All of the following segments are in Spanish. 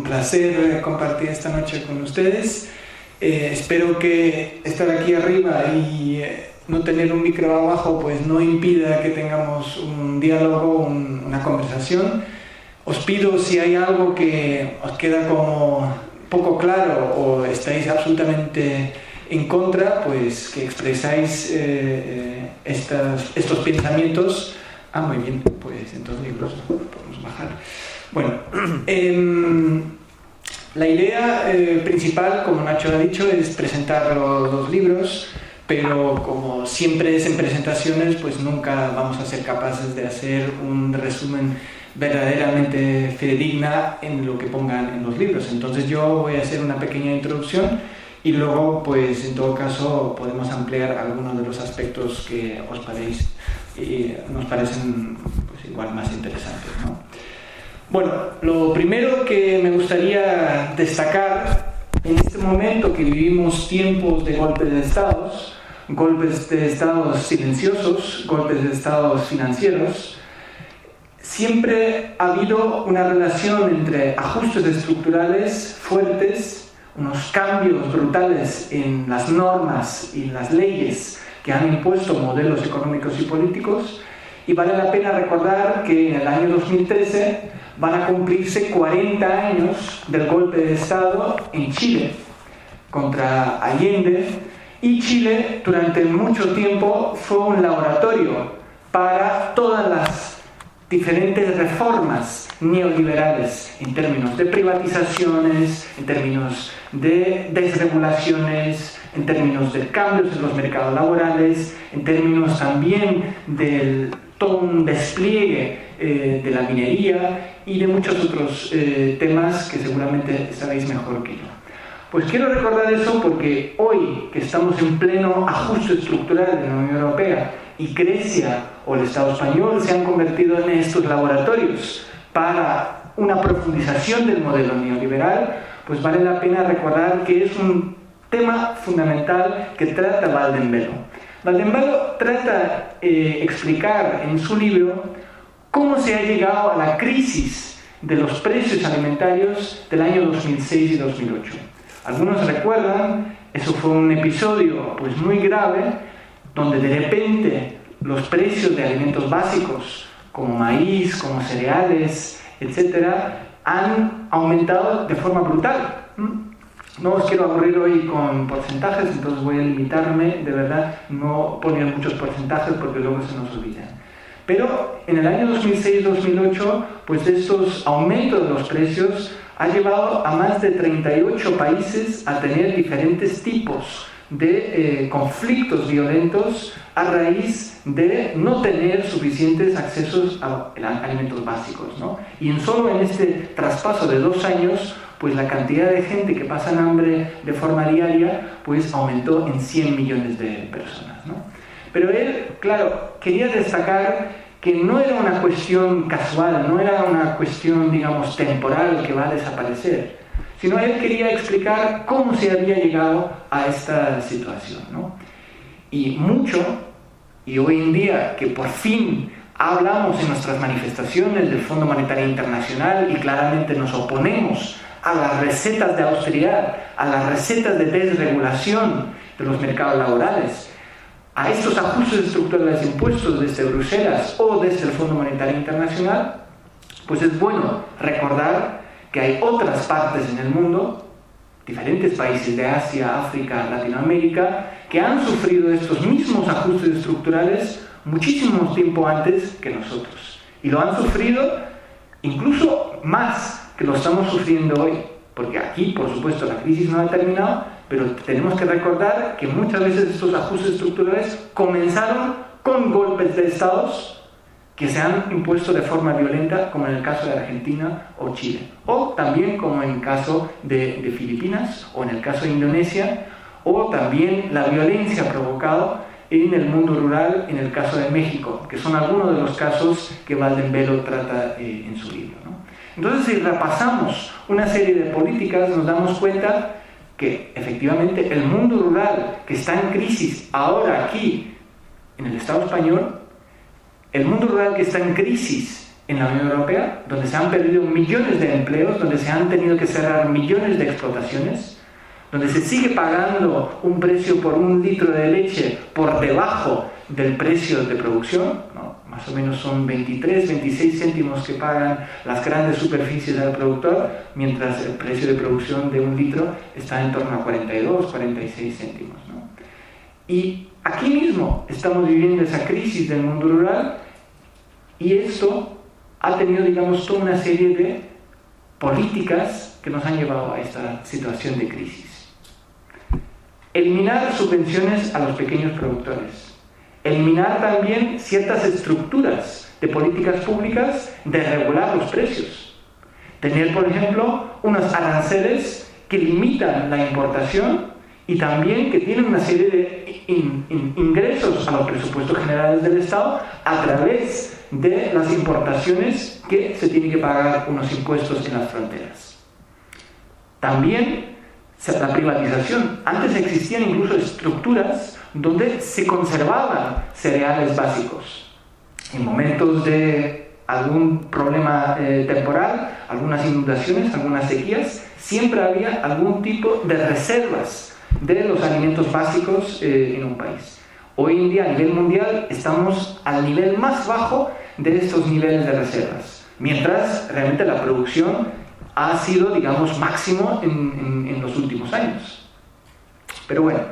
placer compartir esta noche con ustedes. Espero que estar aquí arriba y no tener un micro abajo pues no impida que tengamos un diálogo, una conversación. Os pido, si hay algo que os queda como poco claro o estáis absolutamente en contra, pues que expresáis estos pensamientos. Muy bien, pues entonces libros podemos bajar. Bueno, la idea principal, como Nacho ha dicho, es presentar los dos libros, pero como siempre es en presentaciones, pues nunca vamos a ser capaces de hacer un resumen verdaderamente fidedigna en lo que pongan en los libros. Entonces yo voy a hacer una pequeña introducción y luego, pues en todo caso, podemos ampliar algunos de los aspectos que nos parecen pues, igual más interesantes, ¿no? Bueno, lo primero que me gustaría destacar en este momento que vivimos tiempos de golpes de estados silenciosos, golpes de estados financieros, siempre ha habido una relación entre ajustes estructurales fuertes, unos cambios brutales en las normas y en las leyes que han impuesto modelos económicos y políticos, y vale la pena recordar que en el año 2013 van a cumplirse 40 años del golpe de Estado en Chile contra Allende, y Chile durante mucho tiempo fue un laboratorio para todas las diferentes reformas neoliberales en términos de privatizaciones, en términos de desregulaciones, en términos de cambios en los mercados laborales, en términos también del todo un despliegue de la minería y de muchos otros temas que seguramente sabéis mejor que yo. Pues quiero recordar eso porque hoy que estamos en pleno ajuste estructural de la Unión Europea y Grecia o el Estado español se han convertido en estos laboratorios para una profundización del modelo neoliberal, pues vale la pena recordar que es un tema fundamental que trata Waldenbelo. Waldenbelo trata de explicar en su libro cómo se ha llegado a la crisis de los precios alimentarios del año 2006 y 2008. Algunos recuerdan, eso fue un episodio pues muy grave, donde de repente los precios de alimentos básicos, como maíz, como cereales, etcétera, han aumentado de forma brutal. No os quiero aburrir hoy con porcentajes, entonces voy a limitarme, de verdad, no poner muchos porcentajes porque luego se nos olvidan. Pero en el año 2006-2008, pues estos aumentos de los precios ha llevado a más de 38 países a tener diferentes tipos de conflictos violentos a raíz de no tener suficientes accesos a alimentos básicos, ¿no? Y solo en este traspaso de 2 años, pues la cantidad de gente que pasa hambre de forma diaria pues aumentó en 100 millones de personas, ¿no? Pero él, claro, quería destacar que no era una cuestión casual, no era una cuestión, digamos, temporal que va a desaparecer, sino él quería explicar cómo se había llegado a esta situación, ¿no? Y hoy en día que por fin hablamos en nuestras manifestaciones del Fondo Monetario Internacional y claramente nos oponemos a las recetas de austeridad, a las recetas de desregulación de los mercados laborales, a estos ajustes estructurales impuestos desde Bruselas o desde el Fondo Monetario Internacional, pues es bueno recordar que hay otras partes en el mundo, diferentes países de Asia, África, Latinoamérica, que han sufrido estos mismos ajustes estructurales muchísimo tiempo antes que nosotros. Y lo han sufrido incluso más que lo estamos sufriendo hoy, porque aquí, por supuesto, la crisis no ha terminado, pero tenemos que recordar que muchas veces estos ajustes estructurales comenzaron con golpes de estados que se han impuesto de forma violenta, como en el caso de Argentina o Chile, o también como en el caso de Filipinas, o en el caso de Indonesia, o también la violencia provocada en el mundo rural, en el caso de México, que son algunos de los casos que Waldenbelo trata en su libro, ¿no? Entonces, si repasamos una serie de políticas, nos damos cuenta que efectivamente el mundo rural que está en crisis ahora aquí en el Estado español, el mundo rural que está en crisis en la Unión Europea, donde se han perdido millones de empleos, donde se han tenido que cerrar millones de explotaciones, donde se sigue pagando un precio por un litro de leche por debajo del precio de producción, ¿no? Más o menos son 23, 26 céntimos que pagan las grandes superficies al productor, mientras el precio de producción de un litro está en torno a 42, 46 céntimos, ¿no? Y aquí mismo estamos viviendo esa crisis del mundo rural, y esto ha tenido, digamos, toda una serie de políticas que nos han llevado a esta situación de crisis. Eliminar subvenciones a los pequeños productores. Eliminar también ciertas estructuras de políticas públicas de regular los precios. Tener, por ejemplo, unos aranceles que limitan la importación y también que tienen una serie de ingresos a los presupuestos generales del Estado a través de las importaciones, que se tienen que pagar unos impuestos en las fronteras. También la privatización. Antes existían incluso estructuras donde se conservaban cereales básicos. En momentos de algún problema temporal, algunas inundaciones, algunas sequías, siempre había algún tipo de reservas de los alimentos básicos en un país. Hoy en día, a nivel mundial, estamos al nivel más bajo de estos niveles de reservas, mientras realmente la producción ha sido, digamos, máximo en los últimos años. Pero bueno,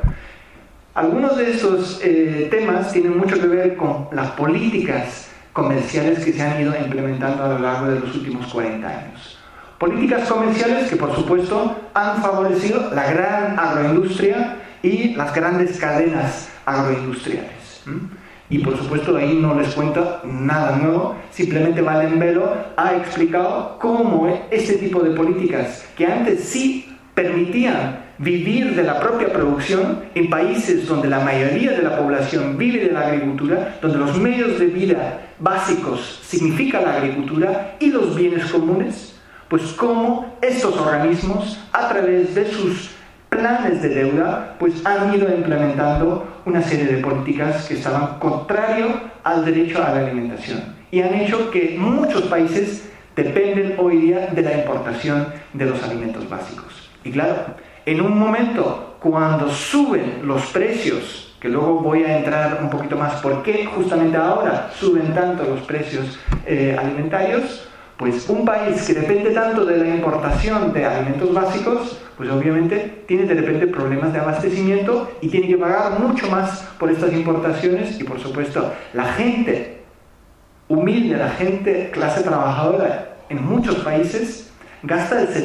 algunos de estos temas tienen mucho que ver con las políticas comerciales que se han ido implementando a lo largo de los últimos 40 años. Políticas comerciales que, por supuesto, han favorecido la gran agroindustria y las grandes cadenas agroindustriales. Y por supuesto ahí no les cuento nada nuevo, simplemente Wallenbelo ha explicado cómo este tipo de políticas, que antes sí permitían vivir de la propia producción en países donde la mayoría de la población vive de la agricultura, donde los medios de vida básicos significa la agricultura y los bienes comunes, pues cómo estos organismos, a través de sus planes de deuda, pues han ido implementando una serie de políticas que estaban contrario al derecho a la alimentación y han hecho que muchos países dependen hoy día de la importación de los alimentos básicos. Y claro, en un momento cuando suben los precios, que luego voy a entrar un poquito más por qué justamente ahora suben tanto los precios alimentarios, pues un país que depende tanto de la importación de alimentos básicos, pues obviamente tiene de repente problemas de abastecimiento y tiene que pagar mucho más por estas importaciones. Y por supuesto, la gente humilde, la gente clase trabajadora en muchos países gasta el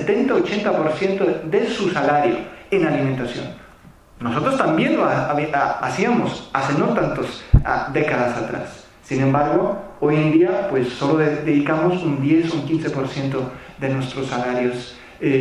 70-80% de su salario en alimentación. Nosotros también lo hacíamos hace no tantas décadas atrás. Sin embargo, hoy en día pues solo dedicamos un 10 o un 15% de nuestros salarios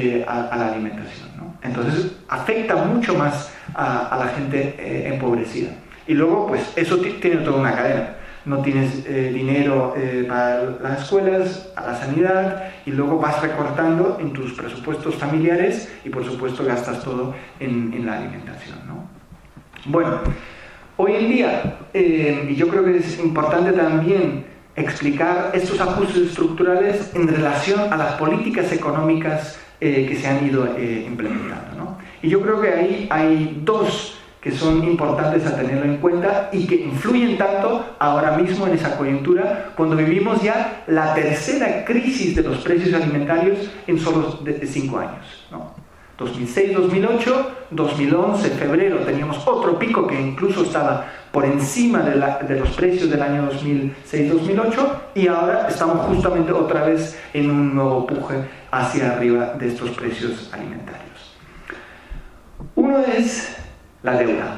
a la alimentación, ¿no? Entonces afecta mucho más a la gente empobrecida. Y luego pues eso tiene toda una cadena. No tienes dinero para las escuelas, a la sanidad, y luego vas recortando en tus presupuestos familiares y por supuesto gastas todo en la alimentación, ¿no? Bueno, hoy en día, y yo creo que es importante también explicar estos ajustes estructurales en relación a las políticas económicas que se han ido implementando, ¿no? Y yo creo que ahí hay dos que son importantes a tenerlo en cuenta y que influyen tanto ahora mismo en esa coyuntura, cuando vivimos ya la tercera crisis de los precios alimentarios en solo 5 años, ¿no? 2006, 2008, 2011, febrero, teníamos otro pico que incluso estaba por encima de los precios del año 2006-2008, y ahora estamos justamente otra vez en un nuevo puje hacia arriba de estos precios alimentarios. Uno es la deuda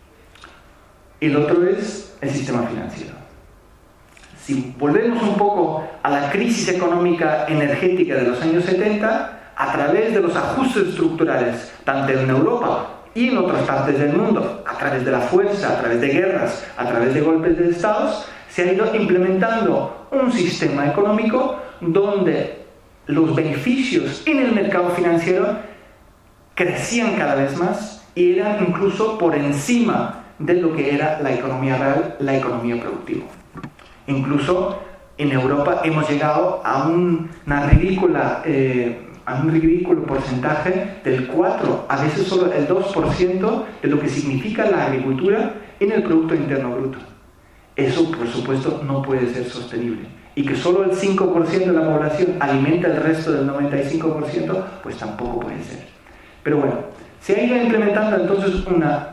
y el otro es el sistema financiero. Si volvemos un poco a la crisis económica energética de los años 70, a través de los ajustes estructurales, tanto en Europa y en otras partes del mundo, a través de la fuerza, a través de guerras, a través de golpes de estados, se ha ido implementando un sistema económico donde los beneficios en el mercado financiero crecían cada vez más y eran incluso por encima de lo que era la economía real, la economía productiva. Incluso en Europa hemos llegado a un ridículo porcentaje del 4, a veces solo el 2% de lo que significa la agricultura en el Producto Interno Bruto. Eso, por supuesto, no puede ser sostenible. Y que solo el 5% de la población alimenta el resto del 95%, pues tampoco puede ser. Pero bueno, se ha ido implementando entonces una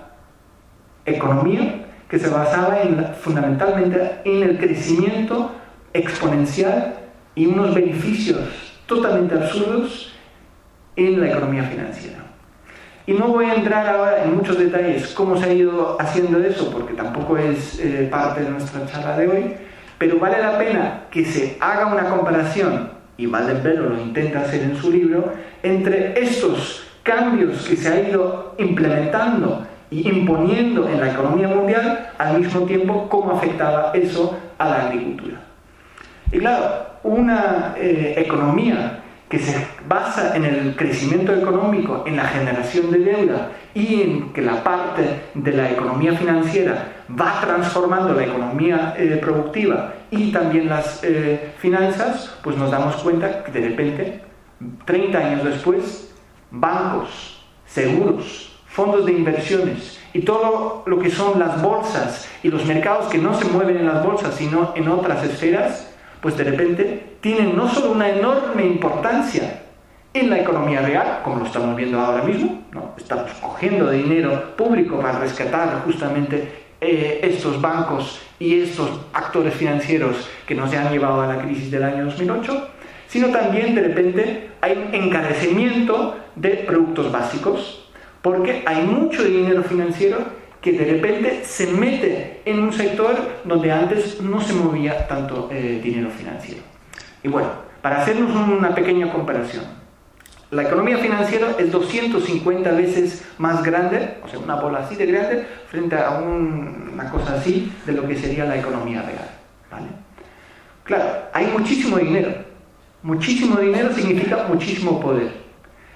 economía que se basaba fundamentalmente en el crecimiento exponencial y unos beneficios totalmente absurdos en la economía financiera. Y no voy a entrar ahora en muchos detalles cómo se ha ido haciendo eso, porque tampoco es parte de nuestra charla de hoy, pero vale la pena que se haga una comparación, y Waldenberg lo intenta hacer en su libro, entre estos cambios que se ha ido implementando y imponiendo en la economía mundial, al mismo tiempo cómo afectaba eso a la agricultura. Y claro, una economía que se basa en el crecimiento económico, en la generación de deuda y en que la parte de la economía financiera va transformando la economía productiva y también las finanzas, pues nos damos cuenta que de repente, 30 años después, bancos, seguros, fondos de inversiones y todo lo que son las bolsas y los mercados que no se mueven en las bolsas sino en otras esferas, pues de repente tienen no solo una enorme importancia en la economía real, como lo estamos viendo ahora mismo, ¿no? Estamos cogiendo dinero público para rescatar justamente estos bancos y estos actores financieros que nos han llevado a la crisis del año 2008, sino también de repente hay un encarecimiento de productos básicos, porque hay mucho dinero financiero que de repente se mete en un sector donde antes no se movía tanto dinero financiero. Y bueno, para hacernos una pequeña comparación, la economía financiera es 250 veces más grande, o sea, una bola así de grande, frente a una cosa así de lo que sería la economía real, ¿vale? Claro, hay muchísimo dinero. Muchísimo dinero significa muchísimo poder.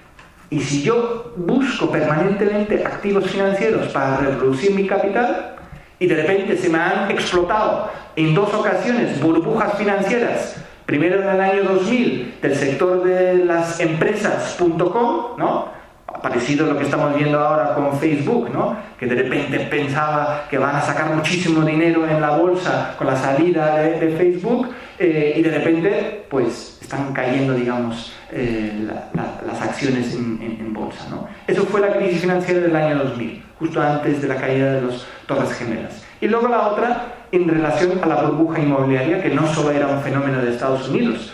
Y si yo busco permanentemente activos financieros para reproducir mi capital y de repente se me han explotado en 2 ocasiones burbujas financieras, primero en el año 2000 del sector de las empresas.com, ¿no? Parecido a lo que estamos viendo ahora con Facebook, ¿no? Que de repente pensaba que van a sacar muchísimo dinero en la bolsa con la salida de Facebook y de repente pues están cayendo, digamos, las acciones en bolsa, ¿no? Eso fue la crisis financiera del año 2000, justo antes de la caída de las Torres Gemelas. Y luego la otra en relación a la burbuja inmobiliaria, que no solo era un fenómeno de Estados Unidos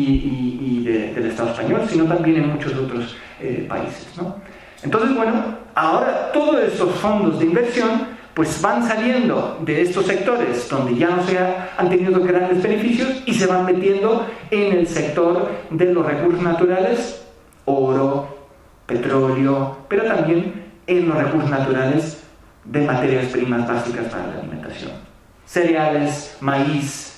y del Estado español, sino también en muchos otros países, ¿no? Entonces, bueno, ahora todos estos fondos de inversión pues van saliendo de estos sectores donde ya no se han tenido grandes beneficios y se van metiendo en el sector de los recursos naturales, oro, petróleo, pero también en los recursos naturales de materias primas básicas para la alimentación. Cereales, maíz,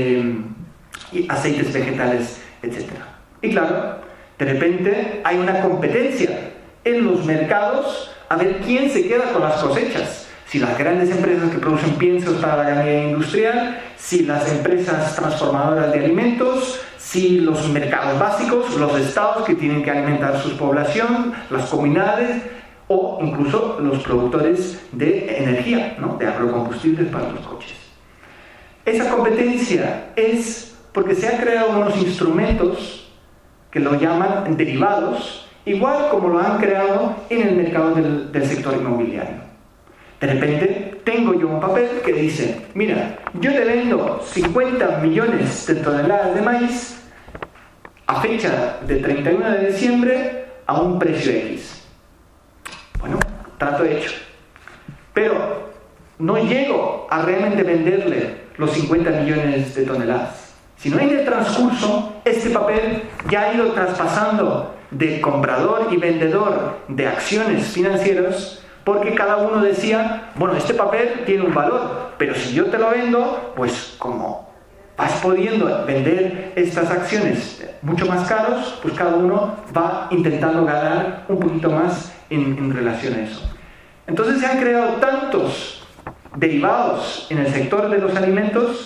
y aceites vegetales, etc. Y claro, de repente hay una competencia en los mercados a ver quién se queda con las cosechas. Si las grandes empresas que producen piensos para la ganadería industrial, si las empresas transformadoras de alimentos, si los mercados básicos, los estados que tienen que alimentar su población, las comunidades o incluso los productores de energía, ¿no? De agrocombustibles para los coches. Esa competencia es porque se han creado unos instrumentos que lo llaman derivados, igual como lo han creado en el mercado del sector inmobiliario. De repente tengo yo un papel que dice, mira, yo te vendo 50 millones de toneladas de maíz a fecha de 31 de diciembre a un precio X. Bueno, trato hecho. Pero no llego a realmente venderle los 50 millones de toneladas. Sino en el transcurso, este papel ya ha ido traspasando de comprador y vendedor de acciones financieras, porque cada uno decía, bueno, este papel tiene un valor, pero si yo te lo vendo, pues como vas pudiendo vender estas acciones mucho más caros, pues cada uno va intentando ganar un poquito más en relación a eso. Entonces se han creado tantos derivados en el sector de los alimentos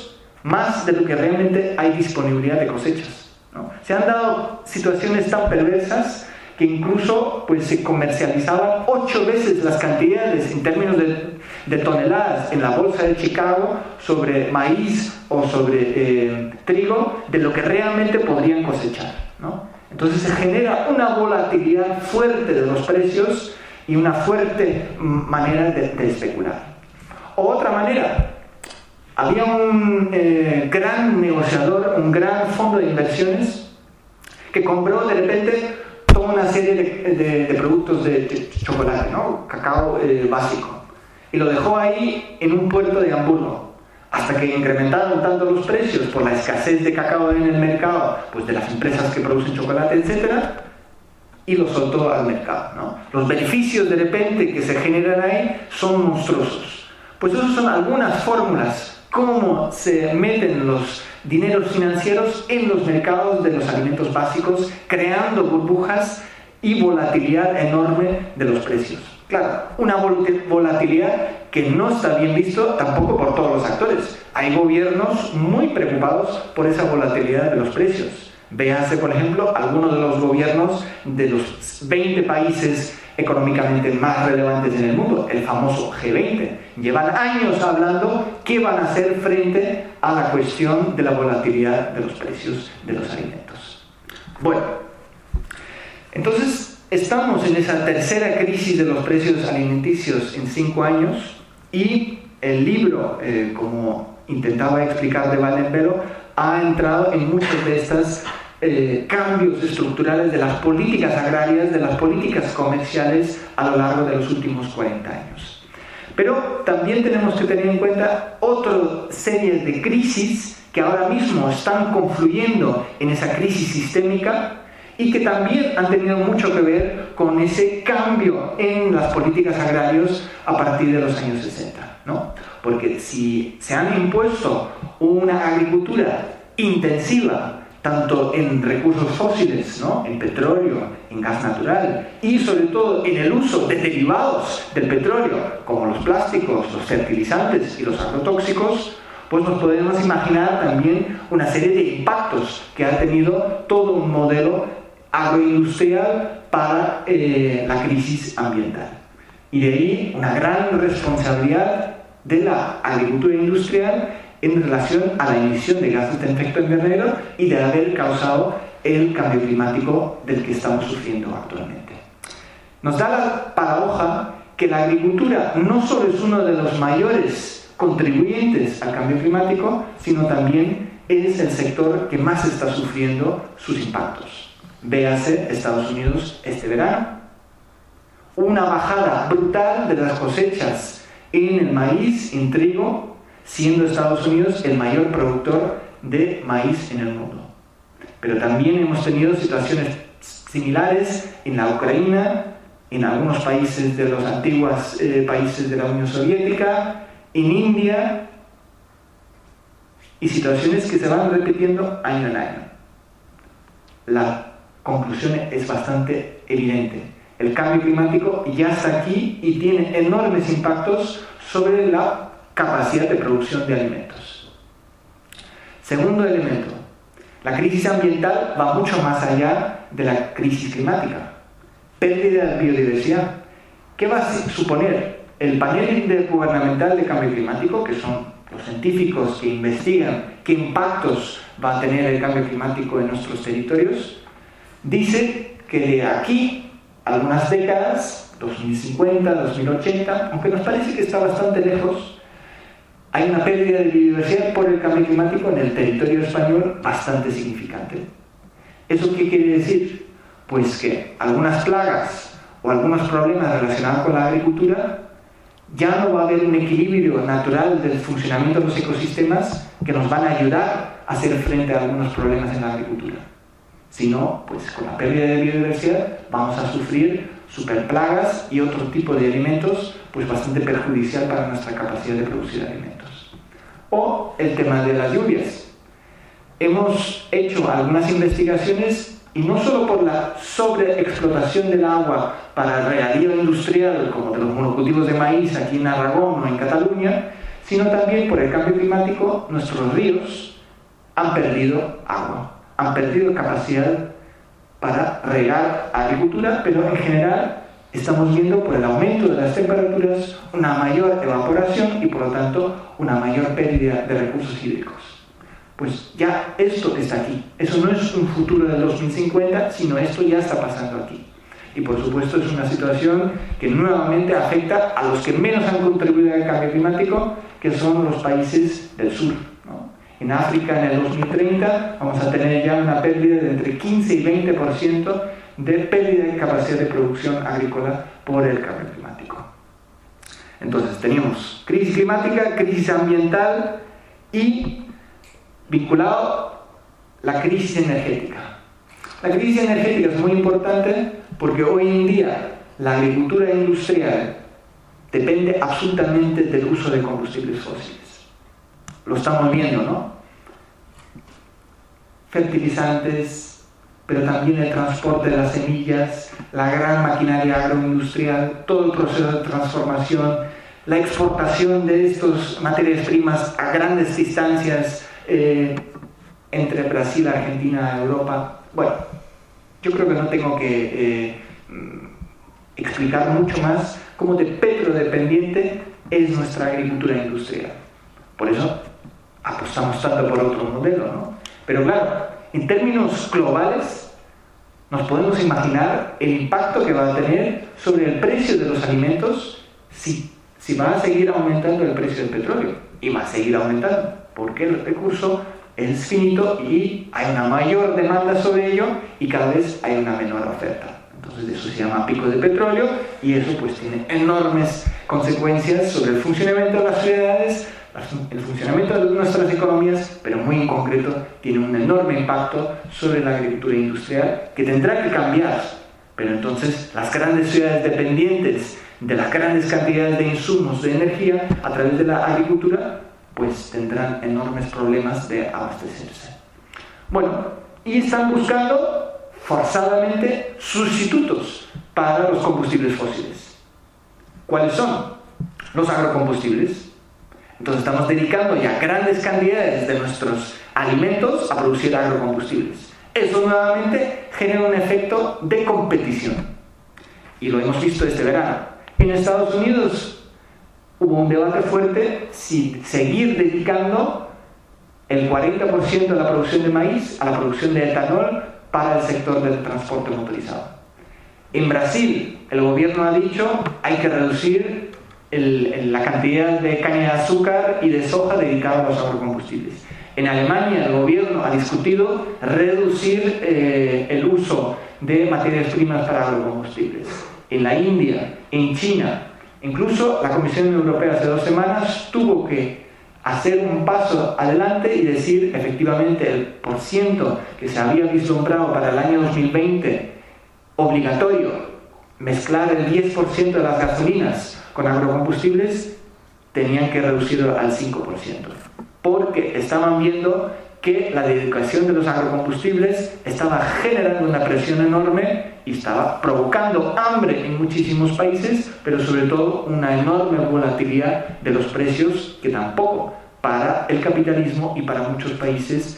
más de lo que realmente hay disponibilidad de cosechas, ¿no? Se han dado situaciones tan perversas que incluso pues, se comercializaban 8 veces las cantidades en términos de toneladas en la bolsa de Chicago sobre maíz o sobre trigo de lo que realmente podrían cosechar, ¿no? Entonces se genera una volatilidad fuerte de los precios y una fuerte manera de especular. O otra manera, había un gran negociador, un gran fondo de inversiones que compró de repente toda una serie de productos de chocolate, ¿no? Cacao básico, y lo dejó ahí en un puerto de Hamburgo, hasta que incrementaron tanto los precios por la escasez de cacao en el mercado, pues de las empresas que producen chocolate, etc., y lo soltó al mercado, ¿no? Los beneficios de repente que se generan ahí son monstruosos. Pues esas son algunas fórmulas, cómo se meten los dineros financieros en los mercados de los alimentos básicos, creando burbujas y volatilidad enorme de los precios. Claro, una volatilidad que no está bien visto tampoco por todos los actores. Hay gobiernos muy preocupados por esa volatilidad de los precios. Véase, por ejemplo, algunos de los gobiernos de los 20 países económicamente más relevantes en el mundo, el famoso G20. Llevan años hablando qué van a hacer frente a la cuestión de la volatilidad de los precios de los alimentos. Bueno, entonces estamos en esa tercera crisis de los precios alimenticios en 5 años y el libro, como intentaba explicar de Waldenbero, ha entrado en muchos de estos cambios estructurales de las políticas agrarias, de las políticas comerciales a lo largo de los últimos 40 años. Pero también tenemos que tener en cuenta otra serie de crisis que ahora mismo están confluyendo en esa crisis sistémica y que también han tenido mucho que ver con ese cambio en las políticas agrarias a partir de los años 60, ¿no? Porque si se han impuesto una agricultura intensiva, tanto en recursos fósiles, ¿no? En petróleo, en gas natural, y sobre todo en el uso de derivados del petróleo, como los plásticos, los fertilizantes y los agrotóxicos, pues nos podemos imaginar también una serie de impactos que ha tenido todo un modelo agroindustrial para la crisis ambiental. Y de ahí una gran responsabilidad de la agricultura industrial en relación a la emisión de gases de efecto invernadero y de haber causado el cambio climático del que estamos sufriendo actualmente. Nos da la paradoja que la agricultura no solo es uno de los mayores contribuyentes al cambio climático, sino también es el sector que más está sufriendo sus impactos. Véase Estados Unidos este verano, una bajada brutal de las cosechas en el maíz, en trigo, siendo Estados Unidos el mayor productor de maíz en el mundo. Pero también hemos tenido situaciones similares en la Ucrania, en algunos países de los antiguos países de la Unión Soviética, en India, y situaciones que se van repitiendo año en año. La conclusión es bastante evidente. El cambio climático ya está aquí y tiene enormes impactos sobre la capacidad de producción de alimentos. Segundo elemento, la crisis ambiental va mucho más allá de la crisis climática. Pérdida de biodiversidad. ¿Qué va a suponer? El panel gubernamental de cambio climático, que son los científicos que investigan qué impactos va a tener el cambio climático en nuestros territorios, dice que de aquí a algunas décadas, 2050, 2080, aunque nos parece que está bastante lejos, hay una pérdida de biodiversidad por el cambio climático en el territorio español bastante significante. ¿Eso qué quiere decir? Pues que algunas plagas o algunos problemas relacionados con la agricultura ya no va a haber un equilibrio natural del funcionamiento de los ecosistemas que nos van a ayudar a hacer frente a algunos problemas en la agricultura. Si no, pues con la pérdida de biodiversidad vamos a sufrir superplagas y otro tipo de alimentos pues bastante perjudicial para nuestra capacidad de producir alimentos. O el tema de las lluvias. Hemos hecho algunas investigaciones y no solo por la sobreexplotación del agua para el regadío industrial, como de los monocultivos de maíz aquí en Aragón o en Cataluña, sino también por el cambio climático. Nuestros ríos han perdido agua, han perdido capacidad para regar agricultura, pero en general estamos viendo por el aumento de las temperaturas una mayor evaporación y por lo tanto una mayor pérdida de recursos hídricos. Pues ya esto está aquí. Eso no es un futuro del 2050, sino esto ya está pasando aquí. Y por supuesto es una situación que nuevamente afecta a los que menos han contribuido al cambio climático, que son los países del sur, ¿no? En África, en el 2030, vamos a tener ya una pérdida de entre 15 y 20% de pérdida de capacidad de producción agrícola por el cambio climático. Entonces teníamos crisis climática, crisis ambiental y vinculado la crisis energética. La crisis energética es muy importante porque hoy en día la agricultura industrial depende absolutamente del uso de combustibles fósiles. Lo estamos viendo, ¿no? Fertilizantes, pero también el transporte de las semillas, la gran maquinaria agroindustrial, todo el proceso de transformación, la exportación de estas materias primas a grandes distancias entre Brasil, Argentina, Europa. Bueno, yo creo que no tengo que explicar mucho más cómo de petrodependiente es nuestra agricultura industrial. Por eso apostamos tanto por otro modelo, ¿no? Pero claro, en términos globales nos podemos imaginar el impacto que va a tener sobre el precio de los alimentos si va a seguir aumentando el precio del petróleo, y va a seguir aumentando porque el recurso es finito y hay una mayor demanda sobre ello y cada vez hay una menor oferta. Entonces eso se llama pico de petróleo y eso pues tiene enormes consecuencias sobre el funcionamiento de las ciudades, el funcionamiento de nuestras economías, pero muy en concreto tiene un enorme impacto sobre la agricultura industrial que tendrá que cambiar. Pero entonces las grandes ciudades dependientes de las grandes cantidades de insumos de energía a través de la agricultura pues tendrán enormes problemas de abastecerse. Bueno, y están buscando forzadamente sustitutos para los combustibles fósiles. ¿Cuáles son? Los agrocombustibles. Entonces estamos dedicando ya grandes cantidades de nuestros alimentos a producir agrocombustibles. Eso nuevamente genera un efecto de competición. Y lo hemos visto este verano. En Estados Unidos hubo un debate fuerte si seguir dedicando el 40% de la producción de maíz a la producción de etanol para el sector del transporte motorizado. En Brasil, el gobierno ha dicho hay que reducir la cantidad de caña de azúcar y de soja dedicada a los agrocombustibles. En Alemania, el gobierno ha discutido reducir el uso de materias primas para agrocombustibles. En la India, en China, incluso la Comisión Europea hace 2 semanas tuvo que hacer un paso adelante y decir efectivamente el porciento que se había vislumbrado para el año 2020 obligatorio, mezclar el 10% de las gasolinas con agrocombustibles, tenían que reducirlo al 5%, porque estaban viendo que la dedicación de los agrocombustibles estaba generando una presión enorme y estaba provocando hambre en muchísimos países, pero sobre todo una enorme volatilidad de los precios que tampoco para el capitalismo y para muchos países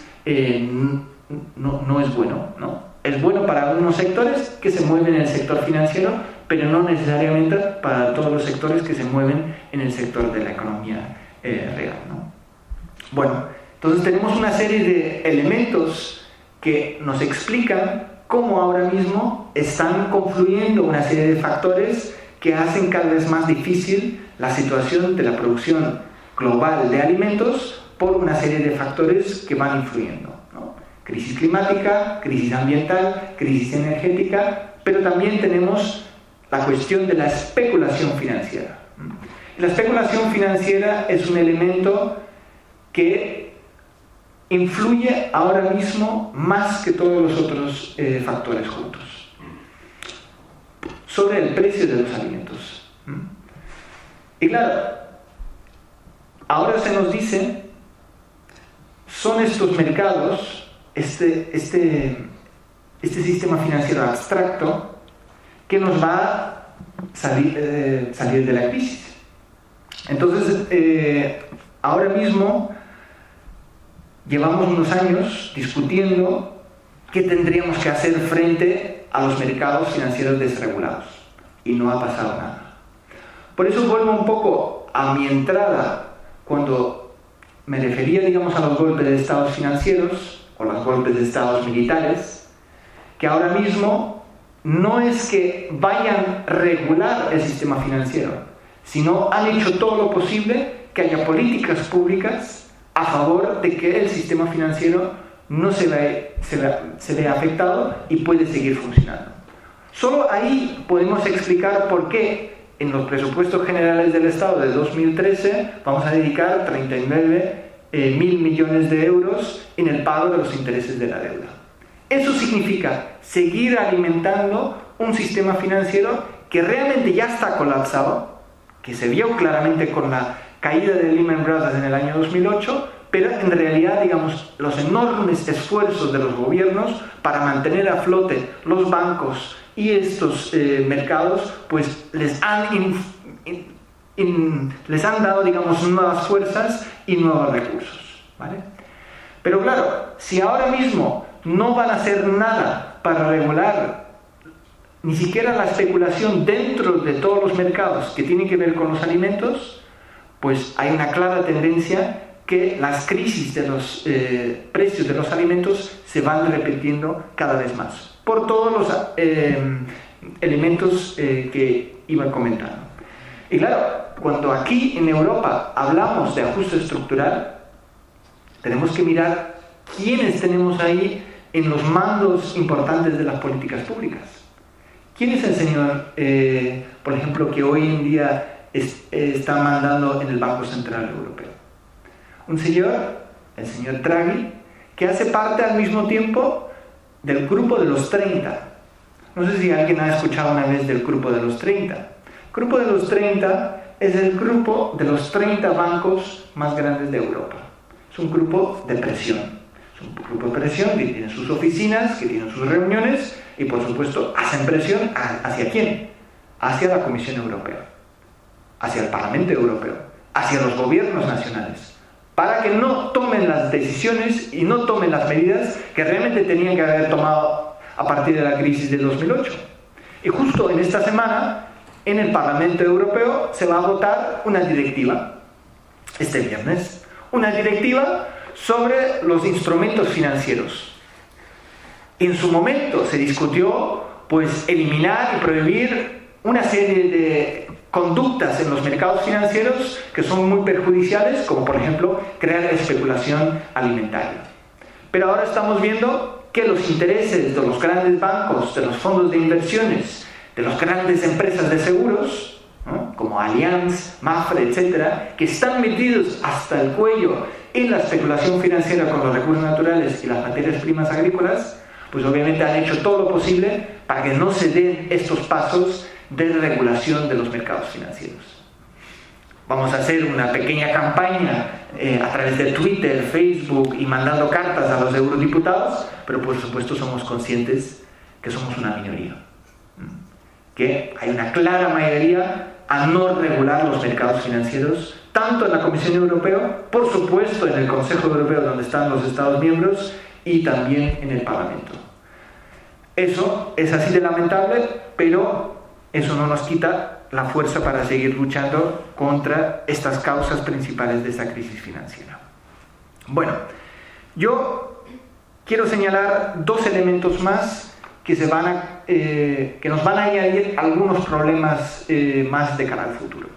no es bueno, ¿no? Es bueno para algunos sectores que se mueven en el sector financiero, pero no necesariamente para todos los sectores que se mueven en el sector de la economía real, ¿no? Bueno, entonces tenemos una serie de elementos que nos explican cómo ahora mismo están confluyendo una serie de factores que hacen cada vez más difícil la situación de la producción global de alimentos por una serie de factores que van influyendo, ¿no? Crisis climática, crisis ambiental, crisis energética, pero también tenemos la cuestión de la especulación financiera. La especulación financiera es un elemento que influye ahora mismo más que todos los otros factores juntos sobre el precio de los alimentos. Y claro, ahora se nos dice, son estos mercados, este sistema financiero abstracto que nos va a salir de la crisis. Entonces, ahora mismo llevamos unos años discutiendo qué tendríamos que hacer frente a los mercados financieros desregulados. Y no ha pasado nada. Por eso vuelvo un poco a mi entrada cuando me refería, digamos, a los golpes de estados financieros o los golpes de estados militares, que ahora mismo no es que vayan a regular el sistema financiero, sino han hecho todo lo posible que haya políticas públicas a favor de que el sistema financiero no se vea afectado y puede seguir funcionando. Solo ahí podemos explicar por qué en los presupuestos generales del Estado de 2013 vamos a dedicar 39.000 millones de euros en el pago de los intereses de la deuda. Eso significa seguir alimentando un sistema financiero que realmente ya está colapsado, que se vio claramente con la caída de Lehman Brothers en el año 2008, pero en realidad, digamos, los enormes esfuerzos de los gobiernos para mantener a flote los bancos y estos mercados, pues les han dado, digamos, nuevas fuerzas y nuevos recursos, ¿vale? Pero claro, si ahora mismo no van a hacer nada para regular ni siquiera la especulación dentro de todos los mercados que tienen que ver con los alimentos, pues hay una clara tendencia que las crisis de los precios de los alimentos se van repitiendo cada vez más, por todos los elementos que iba comentando. Y claro, cuando aquí en Europa hablamos de ajuste estructural, tenemos que mirar quiénes tenemos ahí en los mandos importantes de las políticas públicas. ¿Quién es el señor, por ejemplo, que hoy en día está mandando en el Banco Central Europeo? Un señor, el señor Draghi, que hace parte al mismo tiempo del grupo de los 30. No sé si alguien ha escuchado una vez del grupo de los 30. El grupo de los 30 es el grupo de los 30 bancos más grandes de Europa. Es un grupo de presión. Es un grupo de presión que tiene sus oficinas, que tiene sus reuniones y, por supuesto, hacen presión ¿hacia quién? Hacia la Comisión Europea, hacia el Parlamento Europeo, hacia los gobiernos nacionales, para que no tomen las decisiones y no tomen las medidas que realmente tenían que haber tomado a partir de la crisis de 2008. Y justo en esta semana, en el Parlamento Europeo, se va a votar una directiva, este viernes, una directiva sobre los instrumentos financieros. En su momento se discutió, pues, eliminar y prohibir una serie de conductas en los mercados financieros que son muy perjudiciales, como por ejemplo crear especulación alimentaria. Pero ahora estamos viendo que los intereses de los grandes bancos, de los fondos de inversiones, de las grandes empresas de seguros, ¿no?, como Allianz, Mafre, etcétera, que están metidos hasta el cuello en la especulación financiera con los recursos naturales y las materias primas agrícolas, pues obviamente han hecho todo lo posible para que no se den estos pasos de regulación de los mercados financieros. Vamos a hacer una pequeña campaña a través de Twitter, Facebook y mandando cartas a los eurodiputados, pero por supuesto somos conscientes que somos una minoría, que hay una clara mayoría a no regular los mercados financieros, tanto en la Comisión Europea, por supuesto en el Consejo Europeo donde están los Estados miembros y también en el Parlamento. Eso es así de lamentable, pero eso no nos quita la fuerza para seguir luchando contra estas causas principales de esta crisis financiera. Bueno, yo quiero señalar dos elementos más que nos van a añadir algunos problemas más de cara al futuro.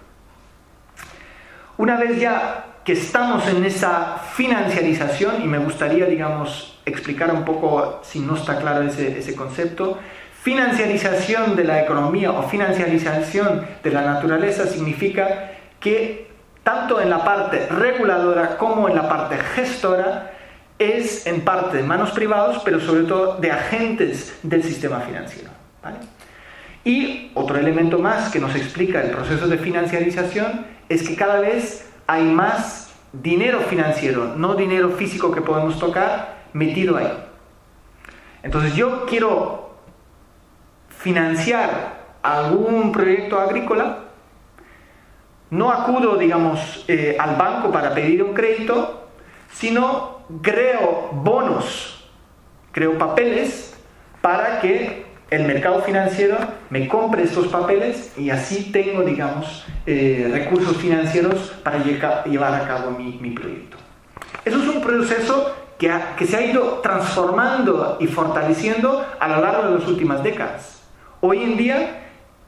Una vez ya que estamos en esa financiarización, y me gustaría, digamos, explicar un poco, si no está claro ese concepto, financiarización de la economía o financiarización de la naturaleza significa que tanto en la parte reguladora como en la parte gestora es en parte de manos privadas, pero sobre todo de agentes del sistema financiero, ¿vale? Y otro elemento más que nos explica el proceso de financiarización es que cada vez hay más dinero financiero, no dinero físico que podemos tocar, metido ahí. Entonces yo quiero financiar algún proyecto agrícola, no acudo, digamos, al banco para pedir un crédito, sino creo bonos, creo papeles para que el mercado financiero me compre estos papeles y así tengo, digamos, recursos financieros para llevar a cabo mi proyecto. Eso es un proceso que se ha ido transformando y fortaleciendo a lo largo de las últimas décadas. Hoy en día,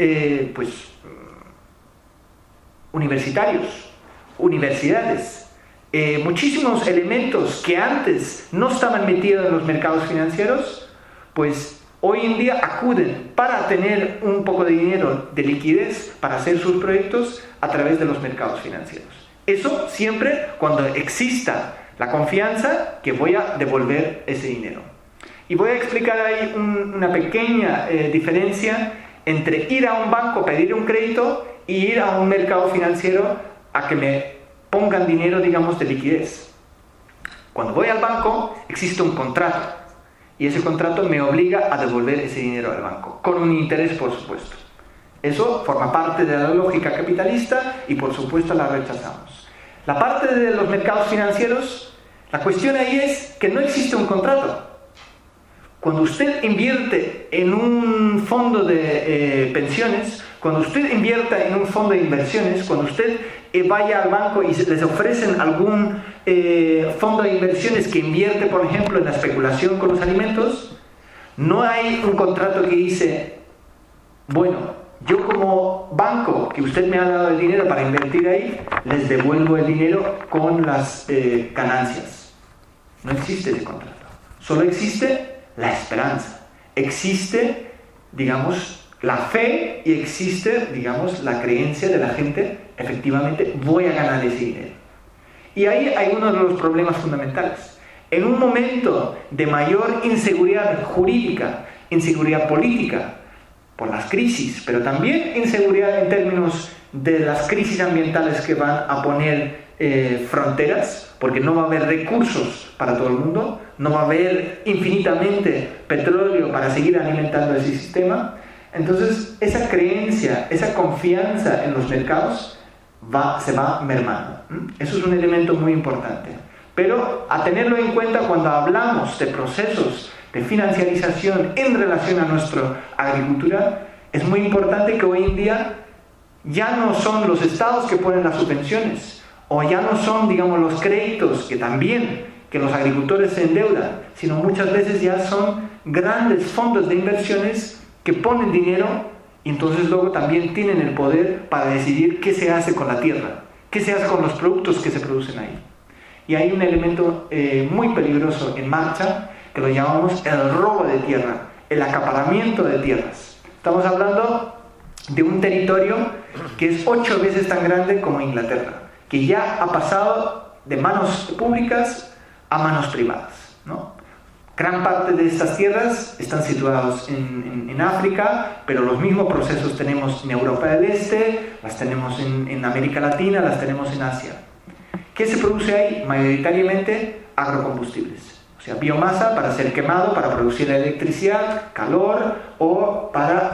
universitarios, universidades, muchísimos elementos que antes no estaban metidos en los mercados financieros, pues hoy en día acuden para tener un poco de dinero, de liquidez, para hacer sus proyectos a través de los mercados financieros. Eso siempre cuando exista la confianza que voy a devolver ese dinero. Y voy a explicar ahí una pequeña diferencia entre ir a un banco a pedir un crédito y ir a un mercado financiero a que me pongan dinero, digamos, de liquidez. Cuando voy al banco existe un contrato y ese contrato me obliga a devolver ese dinero al banco, con un interés, por supuesto. Eso forma parte de la lógica capitalista y por supuesto la rechazamos. La parte de los mercados financieros, la cuestión ahí es que no existe un contrato. Cuando usted invierte en un fondo de pensiones, cuando usted invierta en un fondo de inversiones, cuando usted vaya al banco y les ofrecen algún fondo de inversiones que invierte, por ejemplo, en la especulación con los alimentos, no hay un contrato que dice, bueno, yo como banco que usted me ha dado el dinero para invertir ahí, les devuelvo el dinero con las ganancias. No existe ese contrato. Solo existe la esperanza. Existe, digamos, la fe y existe, digamos, la creencia de la gente, efectivamente voy a ganar ese dinero. Y ahí hay uno de los problemas fundamentales. En un momento de mayor inseguridad jurídica, inseguridad política, por las crisis, pero también inseguridad en términos de las crisis ambientales que van a poner fronteras, porque no va a haber recursos para todo el mundo, no va a haber infinitamente petróleo para seguir alimentando ese sistema. Entonces, esa creencia, esa confianza en los mercados se va mermando. Eso es un elemento muy importante. Pero a tenerlo en cuenta cuando hablamos de procesos de financiarización en relación a nuestra agricultura, es muy importante que hoy en día ya no son los estados que ponen las subvenciones, o ya no son, digamos, los créditos que los agricultores se endeudan, sino muchas veces ya son grandes fondos de inversiones que ponen dinero y entonces luego también tienen el poder para decidir qué se hace con la tierra, qué se hace con los productos que se producen ahí. Y hay un elemento muy peligroso en marcha que lo llamamos el robo de tierra, el acaparamiento de tierras. Estamos hablando de un territorio que es 8 veces tan grande como Inglaterra, que ya ha pasado de manos públicas a manos privadas, ¿no? Gran parte de estas tierras están situadas en África, pero los mismos procesos tenemos en Europa del Este, las tenemos en América Latina, las tenemos en Asia. ¿Qué se produce ahí? Mayoritariamente agrocombustibles. O sea, biomasa para ser quemado, para producir electricidad, calor o para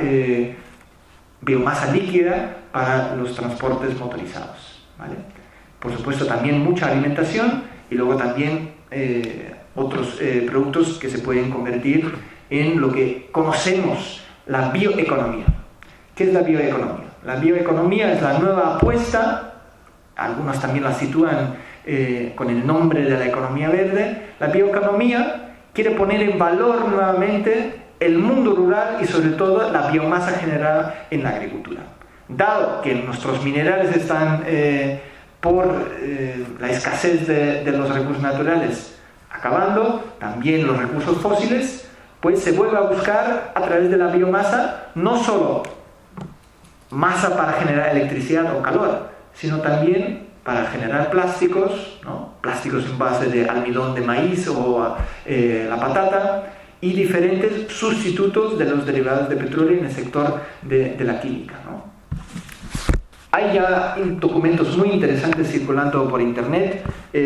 biomasa líquida para los transportes motorizados, ¿vale? Por supuesto también mucha alimentación y luego también otros productos que se pueden convertir en lo que conocemos, la bioeconomía. ¿Qué es la bioeconomía? La bioeconomía es la nueva apuesta, algunos también la sitúan con el nombre de la economía verde. La bioeconomía quiere poner en valor nuevamente el mundo rural y sobre todo la biomasa generada en la agricultura. Dado que nuestros minerales están por la escasez de los recursos naturales acabando, también los recursos fósiles, pues se vuelve a buscar a través de la biomasa no solo masa para generar electricidad o calor, sino también para generar plásticos, ¿no? Plásticos en base de almidón de maíz o la patata, y diferentes sustitutos de los derivados de petróleo en el sector de la química, ¿no? Hay ya documentos muy interesantes circulando por internet,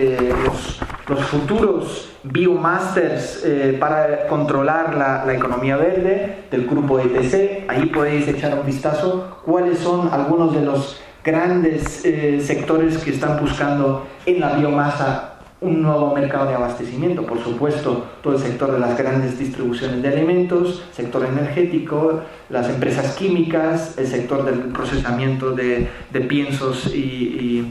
los futuros biomasters para controlar la economía verde del grupo ETC. Ahí podéis echar un vistazo cuáles son algunos de los grandes sectores que están buscando en la biomasa un nuevo mercado de abastecimiento. Por supuesto, todo el sector de las grandes distribuciones de alimentos, sector energético, las empresas químicas, el sector del procesamiento de piensos y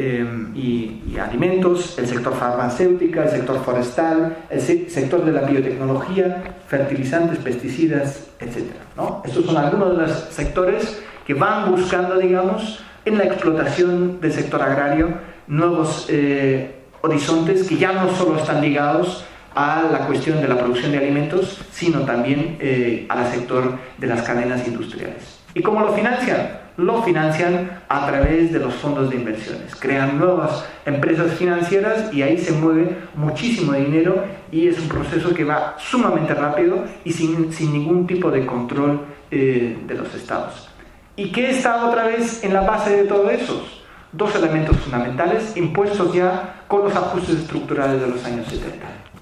alimentos, el sector farmacéutico, el sector forestal, el sector de la biotecnología, fertilizantes, pesticidas, etc., ¿no? Estos son algunos de los sectores que van buscando, digamos, en la explotación del sector agrario, nuevos horizontes que ya no solo están ligados a la cuestión de la producción de alimentos, sino también al sector de las cadenas industriales. ¿Y cómo lo financian? Lo financian a través de los fondos de inversiones. Crean nuevas empresas financieras y ahí se mueve muchísimo dinero y es un proceso que va sumamente rápido y sin ningún tipo de control de los estados. ¿Y qué está otra vez en la base de todo eso? Dos elementos fundamentales impuestos ya con los ajustes estructurales de los años 70.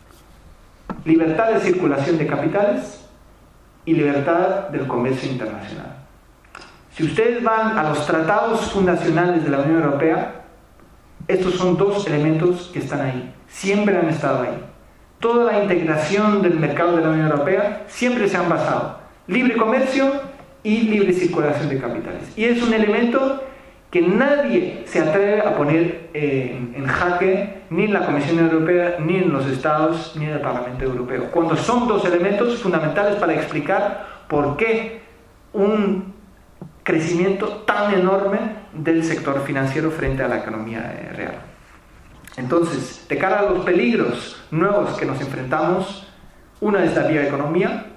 Libertad de circulación de capitales y libertad del comercio internacional. Si ustedes van a los tratados fundacionales de la Unión Europea, estos son dos elementos que están ahí, siempre han estado ahí. Toda la integración del mercado de la Unión Europea siempre se han basado libre comercio y libre circulación de capitales. Y es un elemento que nadie se atreve a poner en jaque, ni en la Comisión Europea, ni en los Estados, ni en el Parlamento Europeo, cuando son dos elementos fundamentales para explicar por qué un crecimiento tan enorme del sector financiero frente a la economía real. Entonces, de cara a los peligros nuevos que nos enfrentamos, una es la bioeconomía,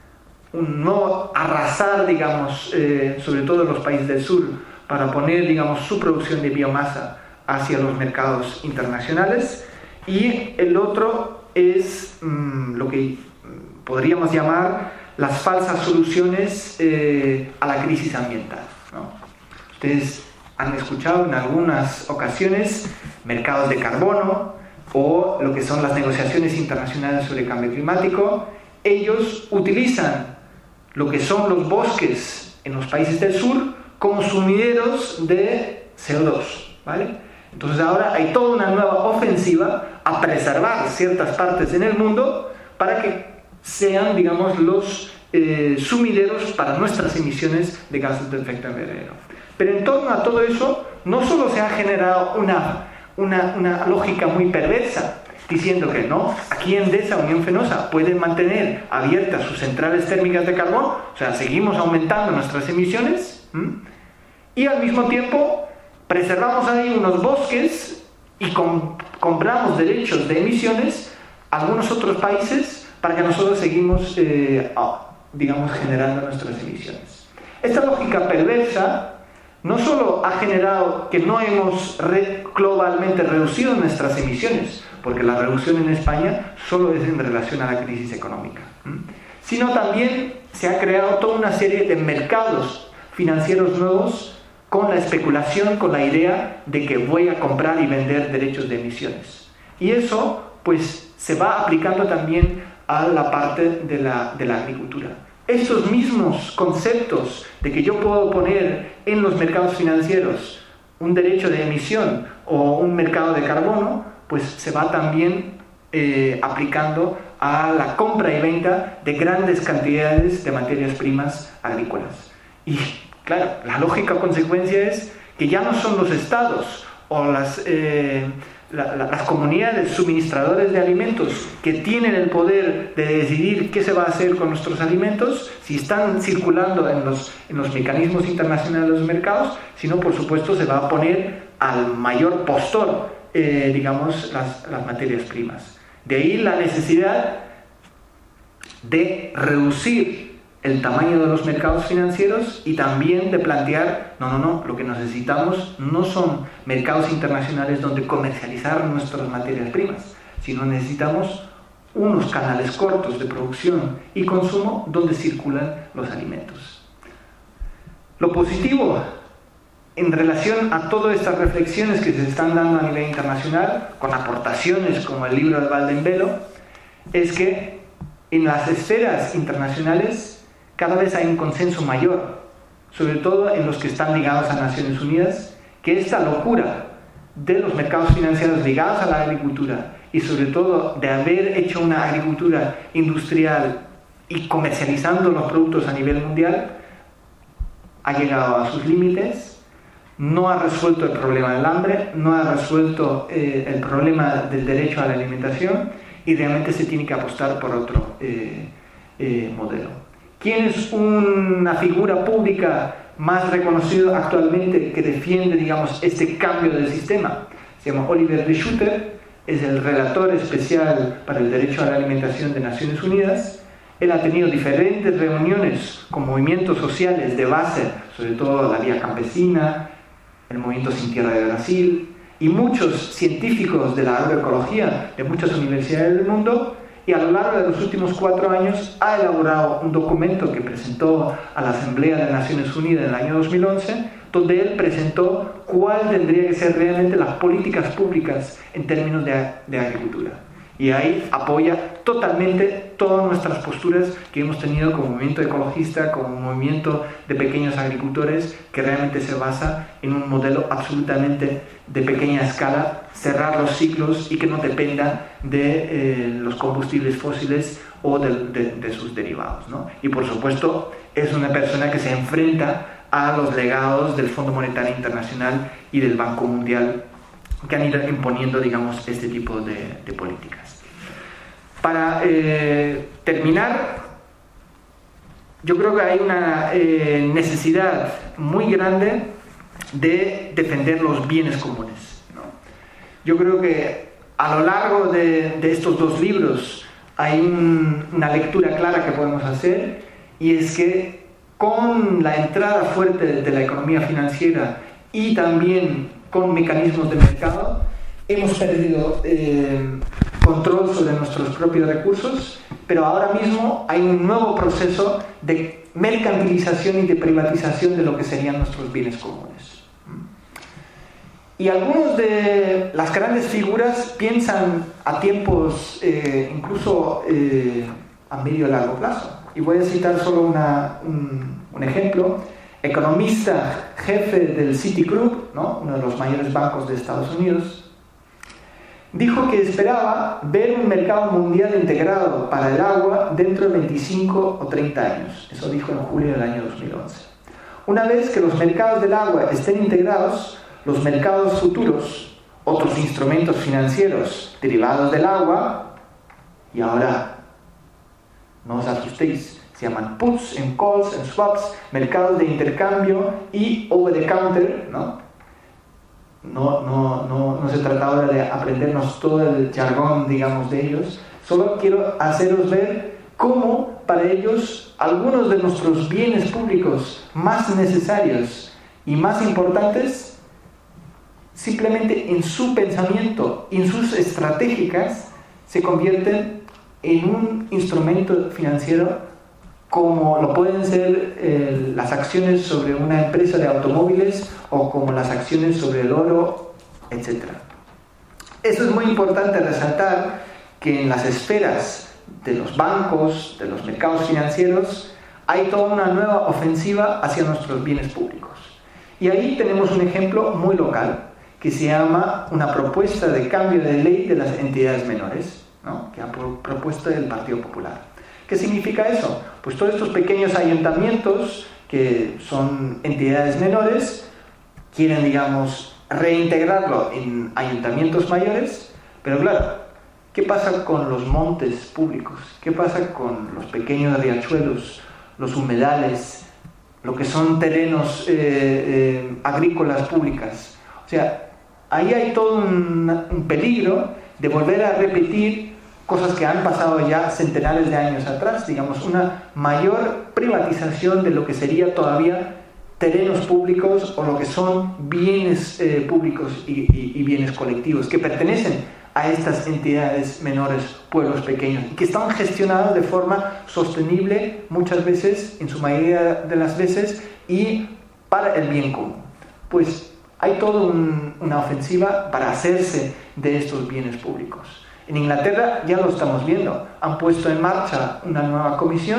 un nuevo arrasar, digamos, sobre todo en los países del sur, para poner, digamos, su producción de biomasa hacia los mercados internacionales, y el otro es lo que podríamos llamar las falsas soluciones a la crisis ambiental, ¿no? Ustedes han escuchado en algunas ocasiones mercados de carbono o lo que son las negociaciones internacionales sobre cambio climático. Ellos utilizan lo que son los bosques en los países del sur como sumideros de CO2, ¿vale? Entonces ahora hay toda una nueva ofensiva a preservar ciertas partes en el mundo para que sean, digamos, los sumideros para nuestras emisiones de gases de efecto invernadero. Pero en torno a todo eso, no solo se ha generado una lógica muy perversa, diciendo que no, aquí Endesa, Unión Fenosa, pueden mantener abiertas sus centrales térmicas de carbón, o sea, seguimos aumentando nuestras emisiones, y al mismo tiempo preservamos ahí unos bosques y compramos derechos de emisiones a algunos otros países para que nosotros seguimos, digamos, generando nuestras emisiones. Esta lógica perversa no solo ha generado que no hemos globalmente reducido nuestras emisiones, porque la reducción en España solo es en relación a la crisis económica, sino también se ha creado toda una serie de mercados financieros nuevos con la especulación, con la idea de que voy a comprar y vender derechos de emisiones. Y eso, pues, se va aplicando también a la parte de la agricultura. Estos mismos conceptos de que yo puedo poner en los mercados financieros un derecho de emisión o un mercado de carbono, pues se va también aplicando a la compra y venta de grandes cantidades de materias primas agrícolas. Y claro, la lógica consecuencia es que ya no son los estados o las comunidades suministradores de alimentos que tienen el poder de decidir qué se va a hacer con nuestros alimentos, si están circulando en los mecanismos internacionales de los mercados, sino por supuesto se va a poner al mayor postor, digamos, las materias primas. De ahí la necesidad de reducir el tamaño de los mercados financieros y también de plantear, no, lo que necesitamos no son mercados internacionales donde comercializar nuestras materias primas, sino necesitamos unos canales cortos de producción y consumo donde circulan los alimentos. Lo positivo en relación a todas estas reflexiones que se están dando a nivel internacional, con aportaciones como el libro de Valdembelo, es que en las esferas internacionales cada vez hay un consenso mayor sobre todo en los que están ligados a Naciones Unidas, que esta locura de los mercados financieros ligados a la agricultura y sobre todo de haber hecho una agricultura industrial y comercializando los productos a nivel mundial, ha llegado a sus límites, no ha resuelto el problema del hambre, no ha resuelto el problema del derecho a la alimentación y realmente se tiene que apostar por otro modelo. ¿Quién es una figura pública más reconocida actualmente que defiende, digamos, este cambio del sistema? Se llama Oliver de Schutter, es el relator especial para el derecho a la alimentación de Naciones Unidas. Él ha tenido diferentes reuniones con movimientos sociales de base, sobre todo la Vía Campesina, el Movimiento Sin Tierra de Brasil, y muchos científicos de la agroecología de muchas universidades del mundo, y a lo largo de los últimos 4 años ha elaborado un documento que presentó a la Asamblea de Naciones Unidas en el año 2011, donde él presentó cuál tendría que ser realmente las políticas públicas en términos de agricultura. Y ahí apoya totalmente todas nuestras posturas que hemos tenido como movimiento ecologista, como movimiento de pequeños agricultores, que realmente se basa en un modelo absolutamente de pequeña escala, cerrar los ciclos y que no dependa de los combustibles fósiles o de sus derivados, ¿no? Y por supuesto es una persona que se enfrenta a los legados del Fondo Monetario Internacional y del Banco Mundial, que han ido imponiendo, digamos, este tipo de políticas. Para terminar, yo creo que hay una necesidad muy grande de defender los bienes comunes, ¿no? Yo creo que a lo largo de estos 2 libros hay una lectura clara que podemos hacer, y es que con la entrada fuerte de la economía financiera y también con mecanismos de mercado, hemos perdido control sobre nuestros propios recursos, pero ahora mismo hay un nuevo proceso de mercantilización y de privatización de lo que serían nuestros bienes comunes. Y algunos de las grandes figuras piensan a tiempos incluso a medio y largo plazo. Y voy a citar solo un ejemplo. Economista jefe del Citigroup, ¿no?, uno de los mayores bancos de Estados Unidos, dijo que esperaba ver un mercado mundial integrado para el agua dentro de 25 o 30 años. Eso dijo en julio del año 2011. Una vez que los mercados del agua estén integrados, los mercados futuros, otros instrumentos financieros derivados del agua, y ahora no os asustéis, se llaman puts, and calls, and swaps, mercados de intercambio y over the counter, ¿no? No se trata ahora de aprendernos todo el jargón, digamos, de ellos. Solo quiero haceros ver cómo para ellos algunos de nuestros bienes públicos más necesarios y más importantes, simplemente en su pensamiento y en sus estratégicas, se convierten en un instrumento financiero, como lo pueden ser las acciones sobre una empresa de automóviles o como las acciones sobre el oro, etc. Eso es muy importante resaltar, que en las esferas de los bancos, de los mercados financieros, hay toda una nueva ofensiva hacia nuestros bienes públicos. Y ahí tenemos un ejemplo muy local, que se llama una propuesta de cambio de ley de las entidades menores, ¿no?, que ha propuesto el Partido Popular. ¿Qué significa eso? Pues todos estos pequeños ayuntamientos, que son entidades menores, quieren, digamos, reintegrarlo en ayuntamientos mayores, pero claro, ¿qué pasa con los montes públicos? ¿Qué pasa con los pequeños riachuelos, los humedales, lo que son terrenos agrícolas públicas? O sea, ahí hay todo un peligro de volver a repetir cosas que han pasado ya centenares de años atrás, digamos, una mayor privatización de lo que sería todavía terrenos públicos o lo que son bienes públicos y bienes colectivos que pertenecen a estas entidades menores, pueblos pequeños, y que están gestionados de forma sostenible muchas veces, en su mayoría de las veces, y para el bien común. Pues hay toda una ofensiva para hacerse de estos bienes públicos. En Inglaterra ya lo estamos viendo, han puesto en marcha una nueva comisión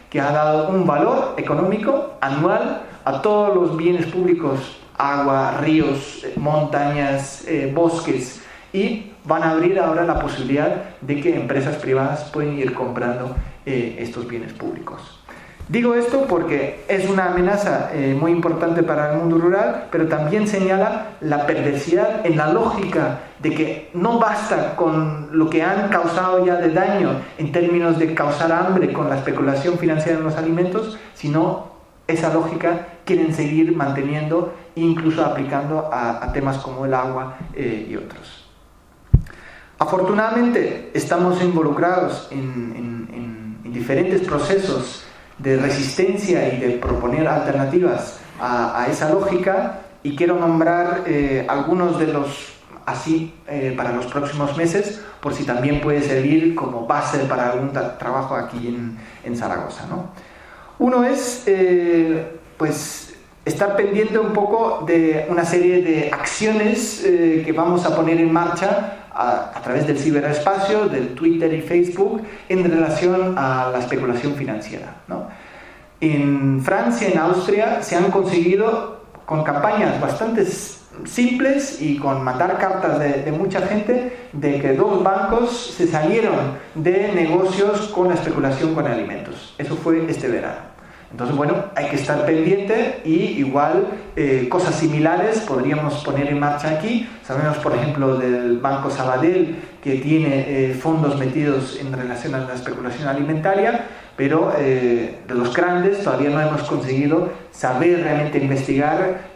que ha dado un valor económico anual a todos los bienes públicos, agua, ríos, montañas, bosques, y van a abrir ahora la posibilidad de que empresas privadas pueden ir comprando estos bienes públicos. Digo esto porque es una amenaza muy importante para el mundo rural, pero también señala la perversidad en la lógica de que no basta con lo que han causado ya de daño en términos de causar hambre con la especulación financiera en los alimentos, sino esa lógica quieren seguir manteniendo e incluso aplicando a temas como el agua y otros. Afortunadamente estamos involucrados en diferentes procesos de resistencia y de proponer alternativas a esa lógica, y quiero nombrar algunos de los así para los próximos meses, por si también puede servir como base para algún trabajo aquí en Zaragoza, ¿no? Uno es pues estar pendiente un poco de una serie de acciones que vamos a poner en marcha a través del ciberespacio, del Twitter y Facebook, en relación a la especulación financiera, ¿no? En Francia, en Austria, se han conseguido, con campañas bastante simples y con mandar cartas de mucha gente, de que 2 bancos se salieron de negocios con la especulación con alimentos. Eso fue este verano. Entonces, bueno, hay que estar pendiente, y igual cosas similares podríamos poner en marcha aquí. Sabemos, por ejemplo, del Banco Sabadell, que tiene fondos metidos en relación a la especulación alimentaria, pero de los grandes todavía no hemos conseguido saber realmente investigar,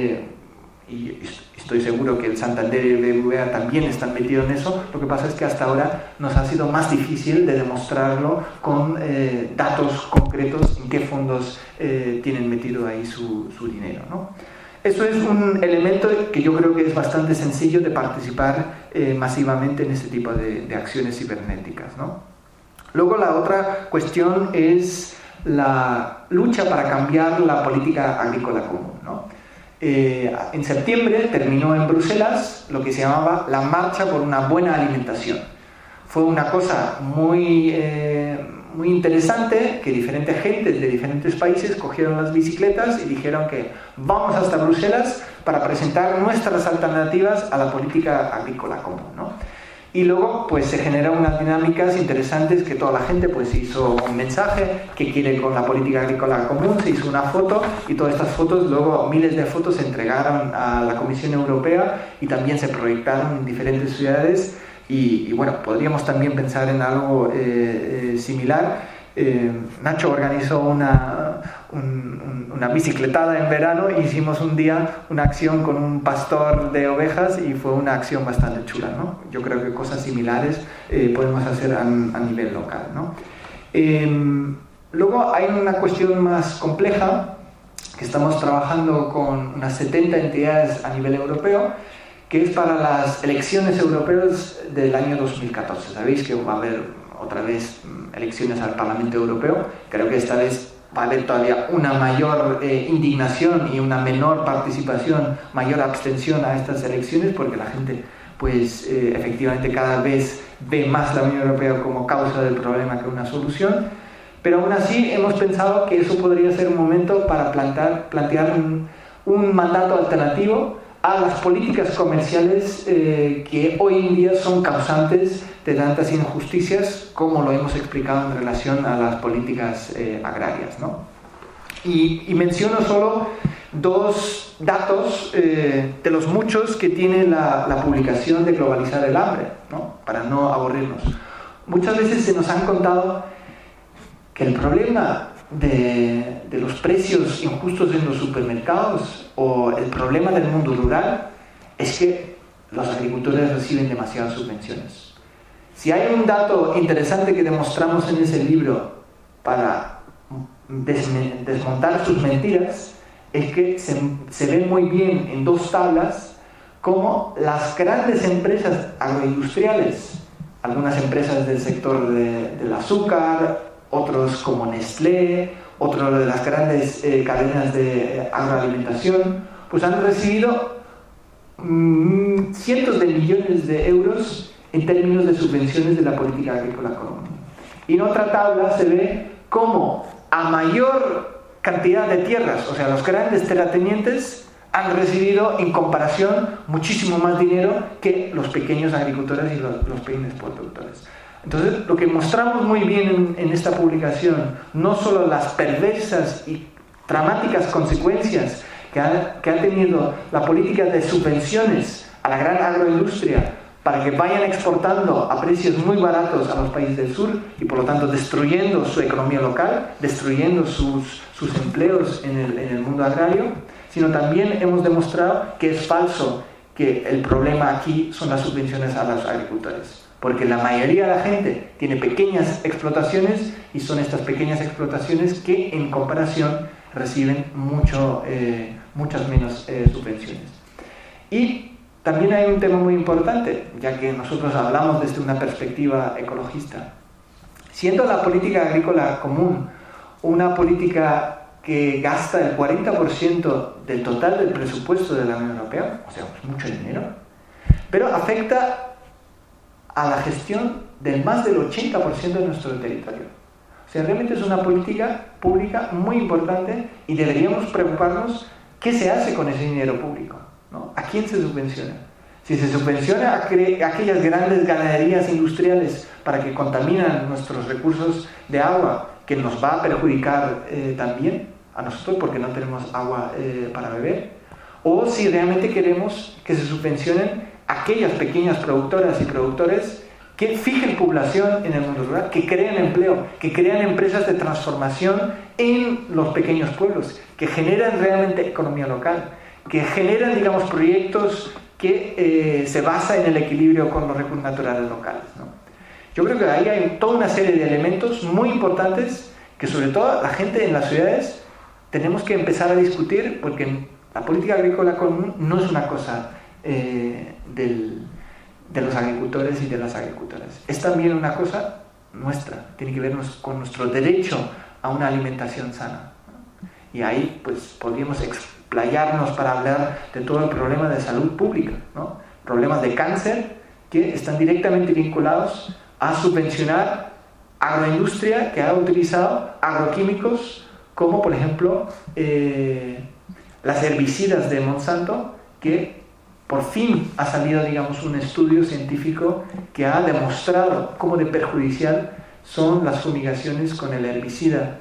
y estoy seguro que el Santander y el BBVA también están metidos en eso. Lo que pasa es que hasta ahora nos ha sido más difícil de demostrarlo con datos concretos en qué fondos tienen metido ahí su dinero, ¿no? Eso es un elemento que yo creo que es bastante sencillo de participar masivamente en este tipo de acciones cibernéticas, ¿no? Luego, la otra cuestión es la lucha para cambiar la política agrícola común, ¿no? En septiembre terminó en Bruselas lo que se llamaba la Marcha por una Buena Alimentación. Fue una cosa muy interesante, que diferentes gentes de diferentes países cogieron las bicicletas y dijeron que vamos hasta Bruselas para presentar nuestras alternativas a la política agrícola común, ¿no? Y luego pues se generaron unas dinámicas interesantes, que toda la gente pues hizo un mensaje que quiere con la política agrícola común, se hizo una foto, y todas estas fotos, luego miles de fotos, se entregaron a la Comisión Europea y también se proyectaron en diferentes ciudades, y bueno, podríamos también pensar en algo similar. Nacho organizó una bicicletada en verano, e hicimos un día una acción con un pastor de ovejas, y fue una acción bastante chula, ¿no? Yo creo que cosas similares podemos hacer a nivel local, ¿no? Luego hay una cuestión más compleja, que estamos trabajando con unas 70 entidades a nivel europeo, que es para las elecciones europeas del año 2014. Sabéis que va a haber otra vez elecciones al Parlamento Europeo. Creo que esta vez va a haber todavía una mayor indignación y una menor participación, mayor abstención a estas elecciones, porque la gente pues efectivamente cada vez ve más la Unión Europea como causa del problema que una solución. Pero aún así hemos pensado que eso podría ser un momento para plantear un mandato alternativo a las políticas comerciales que hoy en día son causantes de tantas injusticias, como lo hemos explicado en relación a las políticas agrarias, ¿no? Y menciono solo 2 datos de los muchos que tiene la publicación de Globalizar el Hambre, ¿no? Para no aburrirnos. Muchas veces se nos han contado que el problema de los precios injustos en los supermercados, o el problema del mundo rural, es que los agricultores reciben demasiadas subvenciones. Si hay un dato interesante que demostramos en ese libro para desmontar sus mentiras, es que se ve muy bien en 2 tablas cómo las grandes empresas agroindustriales, algunas empresas del sector del azúcar, otros como Nestlé, otros de las grandes cadenas de agroalimentación, pues han recibido cientos de millones de euros en términos de subvenciones de la política agrícola común. Y en otra tabla se ve cómo a mayor cantidad de tierras, o sea, los grandes terratenientes han recibido en comparación muchísimo más dinero que los pequeños agricultores y los pequeños productores. Entonces, lo que mostramos muy bien en esta publicación, no solo las perversas y dramáticas consecuencias que ha tenido la política de subvenciones a la gran agroindustria para que vayan exportando a precios muy baratos a los países del sur y por lo tanto destruyendo su economía local, destruyendo sus empleos en el mundo agrario, sino también hemos demostrado que es falso que el problema aquí son las subvenciones a los agricultores, porque la mayoría de la gente tiene pequeñas explotaciones y son estas pequeñas explotaciones que en comparación reciben muchas menos subvenciones. Y también hay un tema muy importante, ya que nosotros hablamos desde una perspectiva ecologista. Siendo la política agrícola común una política que gasta el 40% del total del presupuesto de la Unión Europea, o sea, es mucho dinero, pero afecta a la gestión del más del 80% de nuestro territorio. O sea, realmente es una política pública muy importante y deberíamos preocuparnos qué se hace con ese dinero público, ¿no? ¿A quién se subvenciona? Si se subvenciona a aquellas grandes ganaderías industriales para que contaminan nuestros recursos de agua, que nos va a perjudicar también a nosotros porque no tenemos agua para beber, o si realmente queremos que se subvencionen aquellas pequeñas productoras y productores que fijen población en el mundo rural, que crean empleo, que crean empresas de transformación en los pequeños pueblos, que generan realmente economía local, que generan, digamos, proyectos que se basan en el equilibrio con los recursos naturales locales, ¿no? Yo creo que ahí hay toda una serie de elementos muy importantes que sobre todo la gente en las ciudades tenemos que empezar a discutir, porque la política agrícola común no es una cosa de los agricultores y de las agricultoras. Es también una cosa nuestra, tiene que ver con nuestro derecho a una alimentación sana. Y ahí pues podríamos explayarnos para hablar de todo el problema de salud pública, ¿no? Problemas de cáncer que están directamente vinculados a subvencionar agroindustria que ha utilizado agroquímicos como por ejemplo las herbicidas de Monsanto, que por fin ha salido, digamos, un estudio científico que ha demostrado cómo de perjudicial son las fumigaciones con el herbicida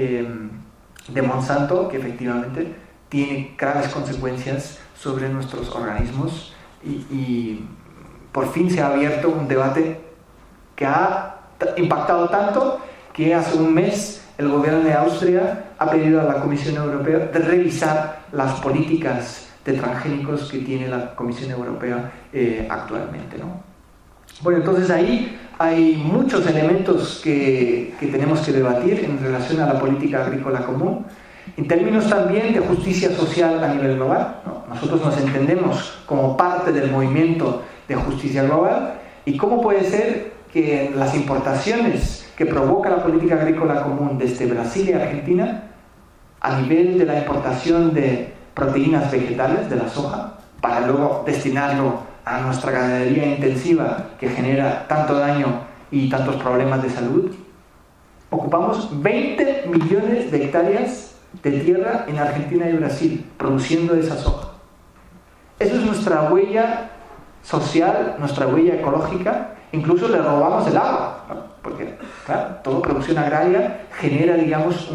de Monsanto, que efectivamente tiene graves consecuencias sobre nuestros organismos y por fin se ha abierto un debate que ha impactado tanto que hace un mes el gobierno de Austria ha pedido a la Comisión Europea de revisar las políticas de transgénicos que tiene la Comisión Europea actualmente, ¿no? Bueno, entonces ahí hay muchos elementos que tenemos que debatir en relación a la política agrícola común, en términos también de justicia social a nivel global, ¿no? Nosotros nos entendemos como parte del movimiento de justicia global, y cómo puede ser que las importaciones que provoca la política agrícola común desde Brasil y Argentina, a nivel de la importación de proteínas vegetales de la soja, para luego destinarlo a nuestra ganadería intensiva que genera tanto daño y tantos problemas de salud, ocupamos 20 millones de hectáreas de tierra en Argentina y Brasil produciendo esa soja. Eso es nuestra huella social, nuestra huella ecológica. Incluso le robamos el agua, ¿no? Porque, claro, toda producción agraria genera, digamos,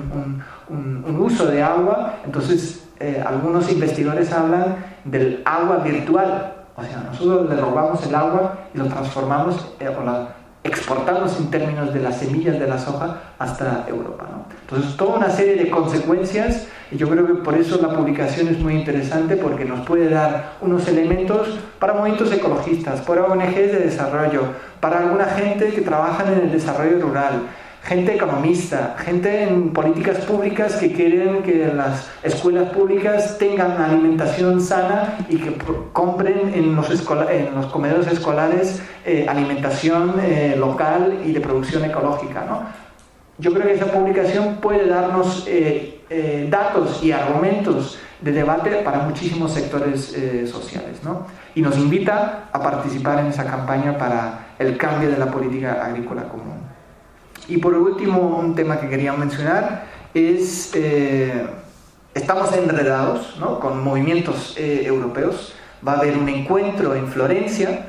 un uso de agua. Entonces, algunos investigadores hablan del agua virtual. O sea, nosotros le robamos el agua y lo transformamos o la exportamos en términos de las semillas de la soja hasta Europa, ¿no? Entonces, toda una serie de consecuencias, y yo creo que por eso la publicación es muy interesante, porque nos puede dar unos elementos para movimientos ecologistas, para ONGs de desarrollo, para alguna gente que trabaja en el desarrollo rural, gente economista, gente en políticas públicas que quieren que las escuelas públicas tengan alimentación sana y que compren en los comedores escolares alimentación local y de producción ecológica, ¿no? Yo creo que esa publicación puede darnos datos y argumentos de debate para muchísimos sectores sociales, ¿no? Y nos invita a participar en esa campaña para el cambio de la política agrícola común. Y por último, un tema que quería mencionar es, estamos enredados, ¿no?, con movimientos europeos. Va a haber un encuentro en Florencia,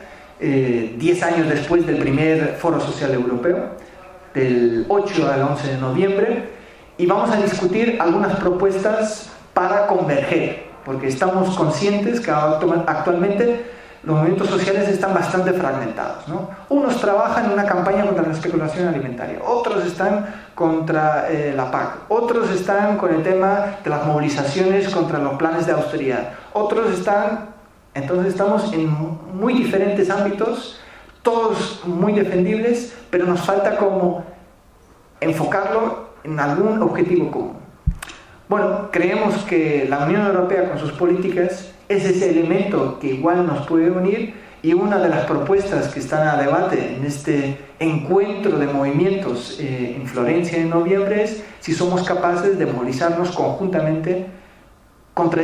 10 años después del primer Foro Social Europeo, del 8 al 11 de noviembre, y vamos a discutir algunas propuestas para converger, porque estamos conscientes que actualmente los movimientos sociales están bastante fragmentados, ¿no? Unos trabajan en una campaña contra la especulación alimentaria, otros están contra la PAC, otros están con el tema de las movilizaciones contra los planes de austeridad, otros están... Entonces estamos en muy diferentes ámbitos, todos muy defendibles, pero nos falta como enfocarlo en algún objetivo común. Bueno, creemos que la Unión Europea con sus políticas es ese elemento que igual nos puede unir, y una de las propuestas que están a debate en este encuentro de movimientos en Florencia en noviembre es si somos capaces de movilizarnos conjuntamente contra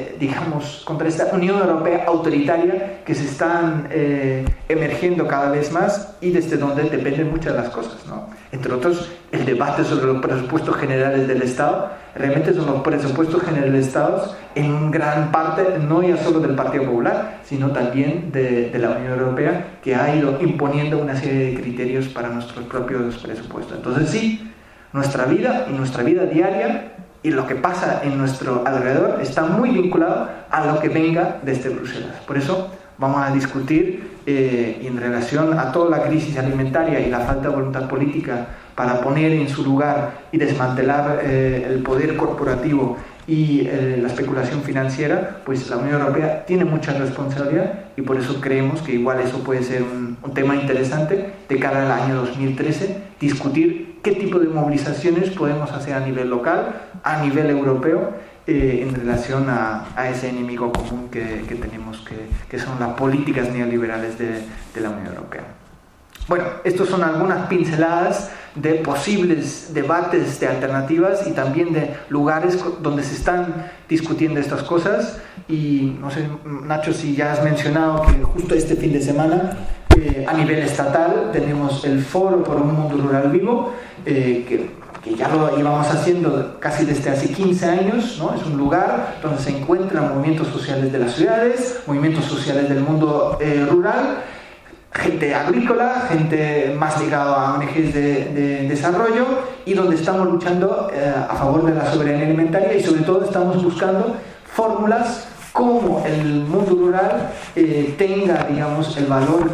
contra esta Unión Europea autoritaria que se están emergiendo cada vez más y desde donde dependen muchas de las cosas, ¿no? Entre otros, el debate sobre los presupuestos generales del Estado. Realmente son los presupuestos generales del Estado en gran parte, no ya solo del Partido Popular, sino también de la Unión Europea, que ha ido imponiendo una serie de criterios para nuestros propios presupuestos. Entonces sí, nuestra vida y nuestra vida diaria y lo que pasa en nuestro alrededor está muy vinculado a lo que venga desde Bruselas. Por eso vamos a discutir en relación a toda la crisis alimentaria y la falta de voluntad política para poner en su lugar y desmantelar el poder corporativo y la especulación financiera, pues la Unión Europea tiene mucha responsabilidad, y por eso creemos que igual eso puede ser un tema interesante de cara al año 2013, discutir qué tipo de movilizaciones podemos hacer a nivel local, a nivel europeo, en relación a ese enemigo común que tenemos, que son las políticas neoliberales de la Unión Europea. Bueno, estos son algunas pinceladas de posibles debates de alternativas y también de lugares donde se están discutiendo estas cosas. Y no sé, Nacho, si ya has mencionado que justo este fin de semana a nivel estatal tenemos el Foro por un Mundo Rural Vivo, que ya lo íbamos haciendo casi desde hace 15 años, ¿no? Es un lugar donde se encuentran movimientos sociales de las ciudades, movimientos sociales del mundo rural, gente agrícola, gente más ligada a ONGs de desarrollo, y donde estamos luchando a favor de la soberanía alimentaria, y sobre todo estamos buscando fórmulas cómo el mundo rural tenga, digamos, el valor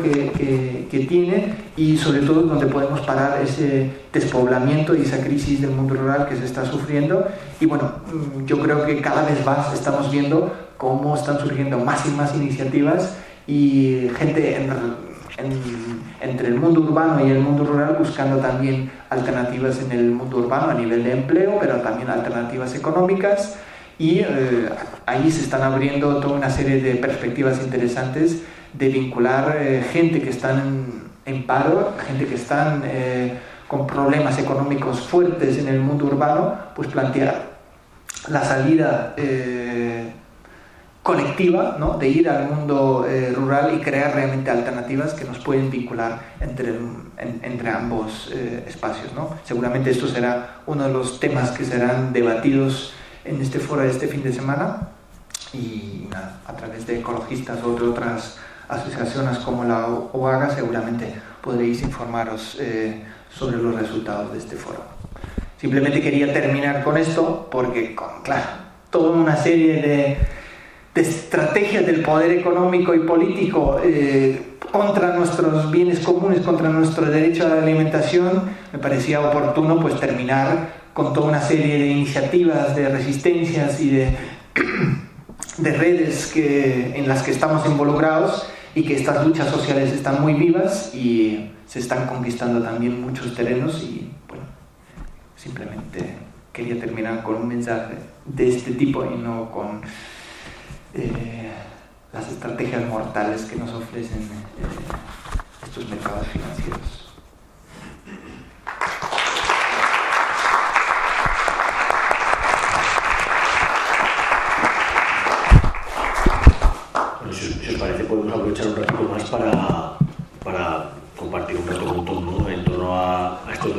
que tiene, y sobre todo donde podemos parar ese despoblamiento y esa crisis del mundo rural que se está sufriendo. Y bueno, yo creo que cada vez más estamos viendo cómo están surgiendo más y más iniciativas y gente entre el mundo urbano y el mundo rural buscando también alternativas en el mundo urbano a nivel de empleo, pero también alternativas económicas. Y ahí se están abriendo toda una serie de perspectivas interesantes de vincular gente que están en paro, gente que están con problemas económicos fuertes en el mundo urbano, pues plantear la salida colectiva, ¿no?, de ir al mundo rural y crear realmente alternativas que nos pueden vincular entre ambos espacios, ¿no? Seguramente esto será uno de los temas que serán debatidos en este foro de este fin de semana, y nada, a través de ecologistas o de otras asociaciones como la OAGA seguramente podréis informaros sobre los resultados de este foro. Simplemente quería terminar con esto porque, claro, toda una serie de estrategias del poder económico y político contra nuestros bienes comunes, contra nuestro derecho a la alimentación, me parecía oportuno pues terminar con toda una serie de iniciativas, de resistencias y de redes en las que estamos involucrados, y que estas luchas sociales están muy vivas y se están conquistando también muchos terrenos. Y bueno, simplemente quería terminar con un mensaje de este tipo y no con las estrategias mortales que nos ofrecen estos mercados financieros. Si os parece, podemos aprovechar un ratito más para compartir un rato con Tom, ¿no?, en torno a estos dos libros.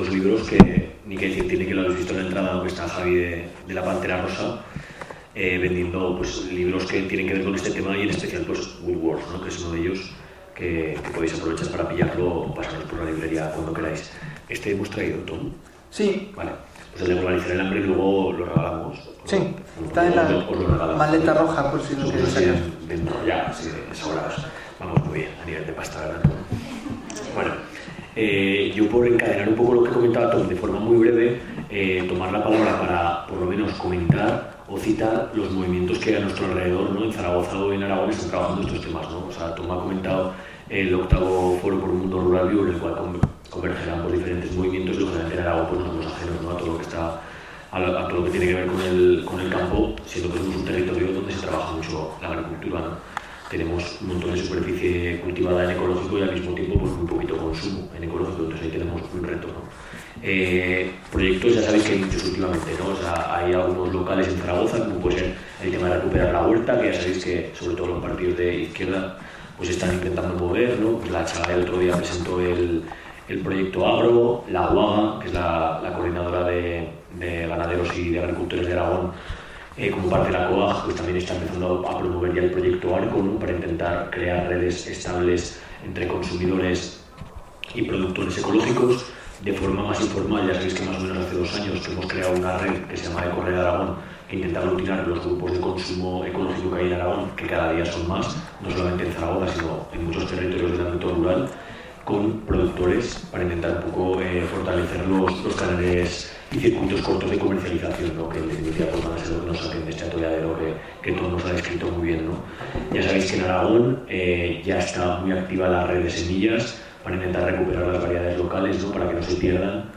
pues que, ni que decir, tiene que lo habéis visto en la entrada, que está Javi de la Pantera Rosa, vendiendo pues, libros que tienen que ver con este tema y en especial pues Woolworth, ¿no? Que es uno de ellos que podéis aprovechar para pillarlo o pasaros por la librería cuando queráis. ¿Este hemos traído, Tom? Sí. Vale, pues el de Globalizar el Hambre luego lo regalamos. Sí, está en la maleta roja por si lo queréis sacar. Dentro ya, así de sobrados. Vamos muy bien, a nivel de pasta, ¿verdad? Bueno, yo por encadenar un poco lo que comentaba Tom de forma muy breve, tomar la palabra para por lo menos comentar o citar los movimientos que a nuestro alrededor, ¿no? En Zaragoza o en Aragón están trabajando estos temas, ¿no? O sea, Tom ha comentado el 8º Foro por un Mundo Rural Vivo, en el cual convergerán pues, diferentes movimientos y lógicamente en Aragón pues, no somos ajenos, ¿no? A todo lo que está a todo lo que tiene que ver con el campo, siendo que es un territorio donde se trabaja mucho la agricultura, ¿no? Tenemos un montón de superficie cultivada en ecológico y al mismo tiempo pues, muy poquito consumo en ecológico, entonces ahí tenemos un reto, ¿no? Proyectos ya sabéis que hay muchos últimamente, ¿no? O sea, hay algunos locales en Zaragoza, como puede ser el tema de recuperar la huerta, que ya sabéis que sobre todo los partidos de izquierda pues están intentando mover, ¿no? Pues la Chaga el otro día presentó el proyecto Agro, la UAGA, que es la coordinadora de ganaderos y de agricultores de Aragón, como parte de la COAG, pues también está empezando a promover ya el proyecto ARCO, ¿no? Para intentar crear redes estables entre consumidores y productores ecológicos de forma más informal. Ya sabéis que más o menos hace 2 años que hemos creado una red que se llama Ecorred Aragón, que intenta aglutinar los grupos de consumo ecológico que hay en Aragón, que cada día son más, no solamente en Zaragoza, sino en muchos territorios del ámbito rural, con productores para intentar un poco fortalecer los canales y circuitos cortos de comercialización, ¿no? Que en definitiva pues, van a ser lo que nos saquen de este atolladero que todos nos ha descrito muy bien, ¿no? Ya sabéis que en Aragón ya está muy activa la red de semillas para intentar recuperar las variedades locales, ¿no? Para que no se pierdan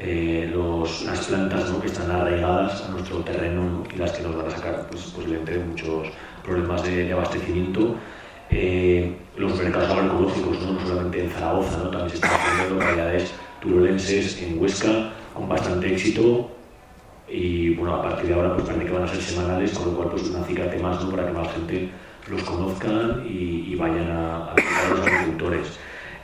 las plantas, ¿no? Que están arraigadas a nuestro terreno, ¿no? Y las que nos van a sacar pues, posiblemente muchos problemas de abastecimiento. Los mercados agroecológicos, ¿no? No solamente en Zaragoza, ¿no? También se están haciendo en localidades turolenses, en Huesca, con bastante éxito y bueno, a partir de ahora pues parece que van a ser semanales, con lo cual pues un acicate más, ¿no? Para que más gente los conozcan y vayan a los agricultores.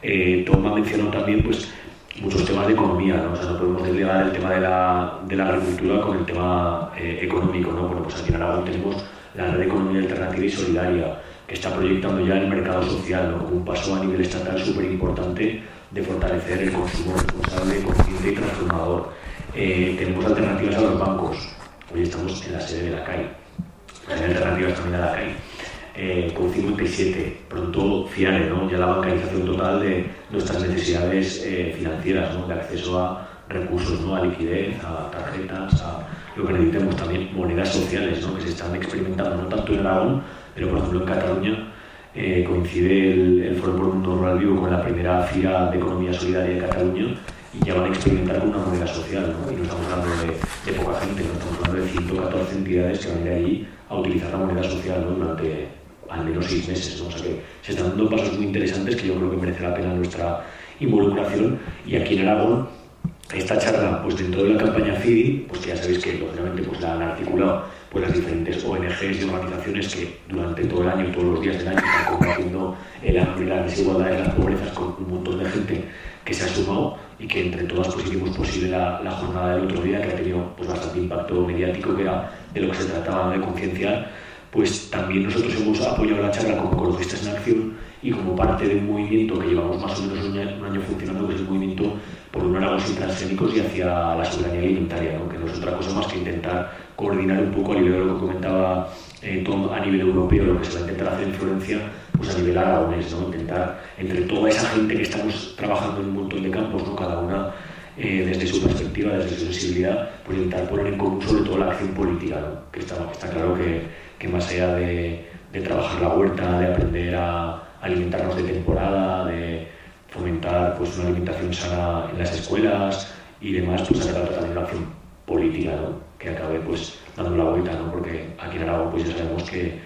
Tom ha mencionado también pues muchos temas de economía, ¿no? O sea, no podemos desligar el tema de la agricultura con el tema económico, ¿no? Bueno, pues aquí en Aragón tenemos la Red de Economía Alternativa y Solidaria, que está proyectando ya el mercado social, ¿no? Como un paso a nivel estatal súper importante de fortalecer el consumo responsable, consciente y transformador. Tenemos alternativas a los bancos. Hoy estamos en la sede de la CAI. Hay alternativas también a la CAI. Con 57, pronto FIARE, ¿no? Ya la bancarización total de nuestras necesidades financieras, ¿no? De acceso a recursos, ¿no? A liquidez, a tarjetas, a lo que necesitemos también, monedas sociales, ¿no? Que se están experimentando no tanto en Aragón, pero por ejemplo en Cataluña coincide el Foro por un Mundo Rural Vivo con la primera Fira de Economía Solidaria de Cataluña y ya van a experimentar con una moneda social, ¿no? Y no estamos hablando de poca gente, no estamos hablando de 114 entidades que van a ir allí a utilizar la moneda social, ¿no? Durante al menos 6 meses, ¿no? O sea que se están dando pasos muy interesantes que yo creo que merece la pena nuestra involucración. Y aquí en Aragón, esta charla, pues dentro de la campaña FIDI, pues que ya sabéis que lógicamente pues la han articulado pues las diferentes ONGs y organizaciones que durante todo el año, todos los días del año, están combatiendo el hambre, las desigualdades, las pobrezas, con un montón de gente que se ha sumado y que entre todas pues hicimos posible la jornada del otro día, que ha tenido pues bastante impacto mediático, que era de lo que se trataba de concienciar. Pues también nosotros hemos apoyado la charla como Ecologistas en Acción y como parte de un movimiento que llevamos más o menos un año funcionando, que es el movimiento por un Aragón sin transgénicos y hacia la soberanía alimentaria, ¿no? Que no es otra cosa más que intentar coordinar un poco a nivel de lo que comentaba Tom, a nivel europeo, lo que se va a intentar hacer en Florencia, pues a nivel aragonés, ¿no? Intentar, entre toda esa gente que estamos trabajando en un montón de campos, ¿no? Cada una desde su perspectiva, desde su sensibilidad, pues intentar poner en común sobre todo la acción política, ¿no? Que está claro que más allá de trabajar la huerta, de aprender a alimentarnos de temporada, de fomentar pues, una alimentación sana en las escuelas y demás, pues se trata también de una acción política, ¿no? Que acabe pues, dando la vuelta, ¿no? Porque aquí en Aragón pues, ya sabemos que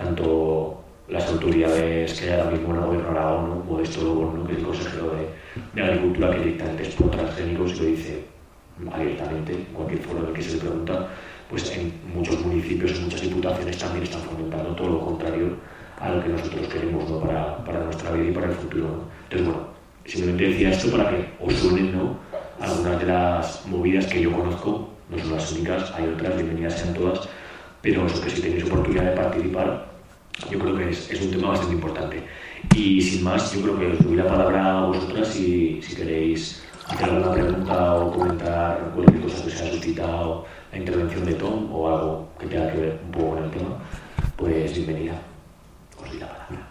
tanto las autoridades que hay ahora mismo en el gobierno de Aragón, ¿no? Modesto Lobo, ¿no? Que es el consejero de Agricultura, que directamente es por transgénicos y lo dice abiertamente, en cualquier foro en el que se le pregunta, pues en muchos municipios, en muchas diputaciones también están fomentando todo lo contrario a lo que nosotros queremos, ¿no? para nuestra vida y para el futuro, ¿no? Entonces, bueno, simplemente decía esto para que os suenen, ¿no? algunas de las movidas que yo conozco, no son las únicas, hay otras, bienvenidas sean todas, pero eso, que si tenéis oportunidad de participar, yo creo que es un tema bastante importante. Y sin más, yo creo que os doy la palabra a vosotras si queréis hacer alguna pregunta o comentar cualquier cosa que se haya suscitado la intervención de Tom o algo que tenga que ver un poco con el tema, pues bienvenida. Os doy la palabra.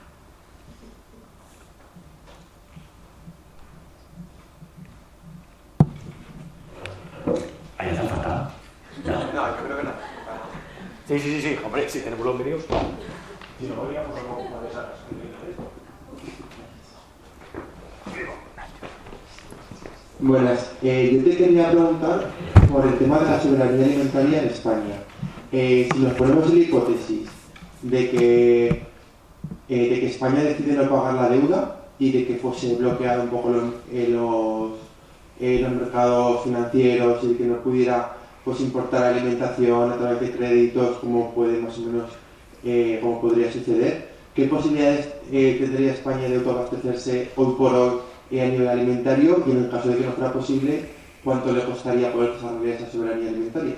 ¿Hay azafata? No, yo creo que no. Sí, hombre, sí, tenemos los medios. Si no, podríamos hacer una de esas. Buenas, yo te quería preguntar por el tema de la soberanía alimentaria en España. Si nos ponemos en la hipótesis de que España decide no pagar la deuda y de que fuese bloqueado un poco los mercados financieros y de que no pudiera pues, importar alimentación a través de créditos, como puede más o menos, como podría suceder, ¿qué posibilidades tendría España de autoabastecerse hoy por hoy a nivel alimentario? Y en el caso de que no fuera posible, ¿cuánto le costaría poder desarrollar esa soberanía alimentaria?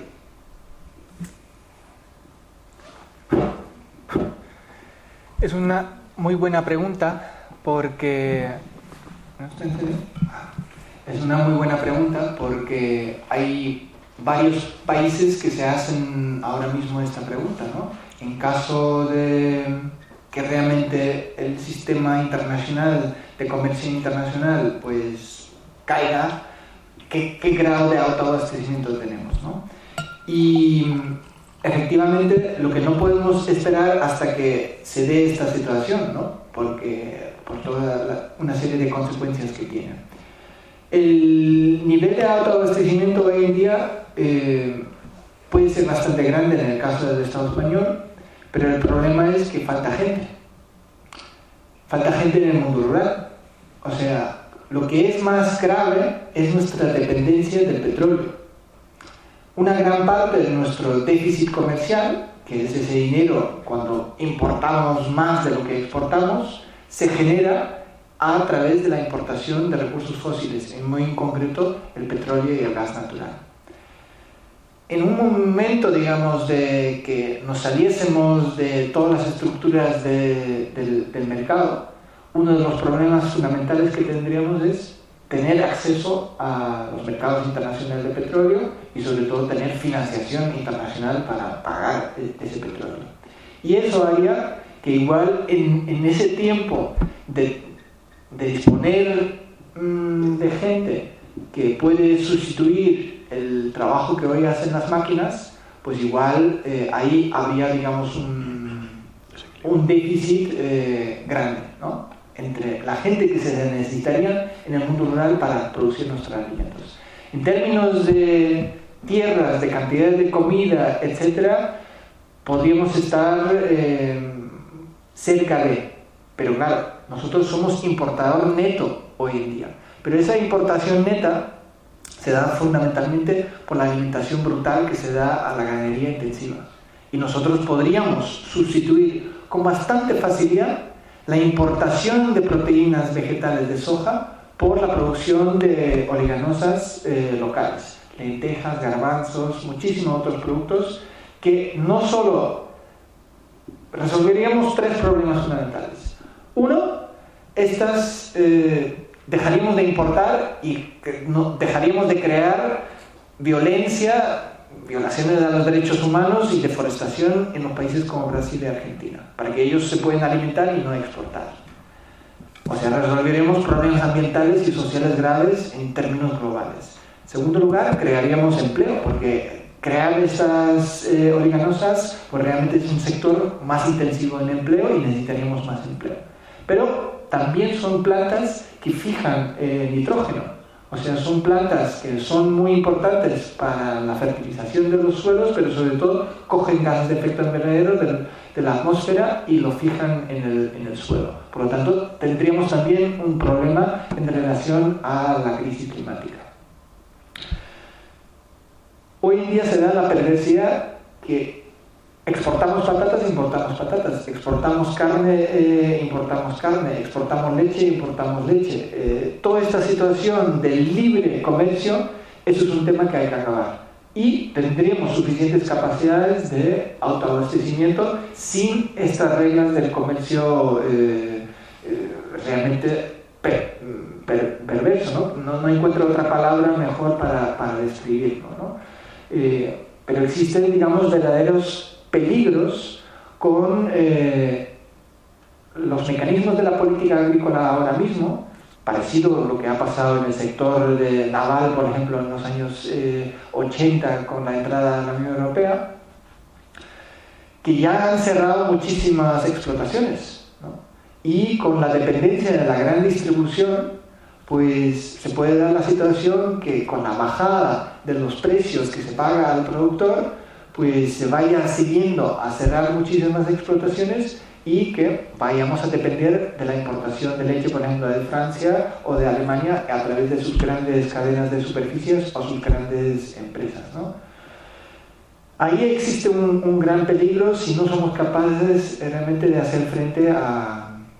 Es una muy buena pregunta porque... ¿No está entendiendo? Es una muy buena pregunta porque hay varios países que se hacen ahora mismo esta pregunta, ¿no? En caso de que realmente el sistema internacional de comercio internacional pues caiga, ¿qué grado de autoabastecimiento tenemos, ¿no? Y efectivamente lo que no podemos esperar hasta que se dé esta situación, ¿no? Porque por toda una serie de consecuencias que tiene. El nivel de autoabastecimiento hoy en día puede ser bastante grande en el caso del Estado español, pero el problema es que falta gente. Falta gente en el mundo rural. O sea, lo que es más grave es nuestra dependencia del petróleo. Una gran parte de nuestro déficit comercial, que es ese dinero cuando importamos más de lo que exportamos, se genera a través de la importación de recursos fósiles, en muy en concreto el petróleo y el gas natural. En un momento, digamos, de que nos saliésemos de todas las estructuras del mercado, uno de los problemas fundamentales que tendríamos es tener acceso a los mercados internacionales de petróleo y sobre todo tener financiación internacional para pagar ese petróleo. Y eso haría que igual en ese tiempo de disponer de gente que puede sustituir el trabajo que hoy hacen las máquinas, pues igual ahí había, digamos, un déficit grande, ¿no? Entre la gente que se necesitaría en el mundo rural para producir nuestros alimentos. En términos de tierras, de cantidad de comida, etc., podríamos estar cerca de, pero claro, nosotros somos importador neto hoy en día, pero esa importación neta se da fundamentalmente por la alimentación brutal que se da a la ganadería intensiva, y nosotros podríamos sustituir con bastante facilidad la importación de proteínas vegetales de soja por la producción de oleaginosas locales, lentejas, garbanzos, muchísimos otros productos que no solo resolveríamos tres problemas fundamentales. Uno, dejaríamos de importar y dejaríamos de crear violencia, violaciones de los derechos humanos y deforestación en los países como Brasil y Argentina, para que ellos se puedan alimentar y no exportar. O sea, resolveremos problemas ambientales y sociales graves en términos globales. En segundo lugar, crearíamos empleo, porque crear estas oleaginosas pues realmente es un sector más intensivo en empleo y necesitaríamos más empleo. Pero también son plantas que fijan nitrógeno. O sea, son plantas que son muy importantes para la fertilización de los suelos, pero sobre todo cogen gases de efecto invernadero de la atmósfera y lo fijan en el suelo. Por lo tanto, tendríamos también un problema en relación a la crisis climática. Hoy en día se da la perversidad que exportamos patatas, importamos patatas, exportamos carne, importamos carne, exportamos leche, importamos leche. Toda esta situación del libre comercio, eso es un tema que hay que acabar. Y tendríamos suficientes capacidades de autoabastecimiento sin estas reglas del comercio realmente perverso, ¿no? No encuentro otra palabra mejor para describirlo, ¿no? Pero existen, digamos, verdaderos peligros con los mecanismos de la política agrícola ahora mismo, parecido a lo que ha pasado en el sector naval, por ejemplo, en los años 80 con la entrada a la Unión Europea, que ya han cerrado muchísimas explotaciones, ¿no? Y con la dependencia de la gran distribución, pues se puede dar la situación que con la bajada de los precios que se paga al productor, pues se vaya siguiendo a cerrar muchísimas explotaciones y que vayamos a depender de la importación de leche, por ejemplo, de Francia o de Alemania a través de sus grandes cadenas de superficies o sus grandes empresas, ¿no? Ahí existe un gran peligro si no somos capaces realmente de hacer frente a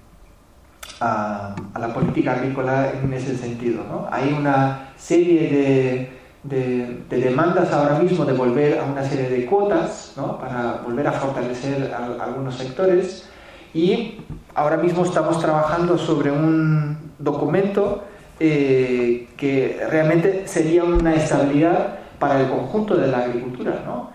la política agrícola en ese sentido, ¿no? Hay una serie de demandas ahora mismo de volver a una serie de cuotas, ¿no? Para volver a fortalecer algunos sectores, y ahora mismo estamos trabajando sobre un documento que realmente sería una estabilidad para el conjunto de la agricultura, ¿no?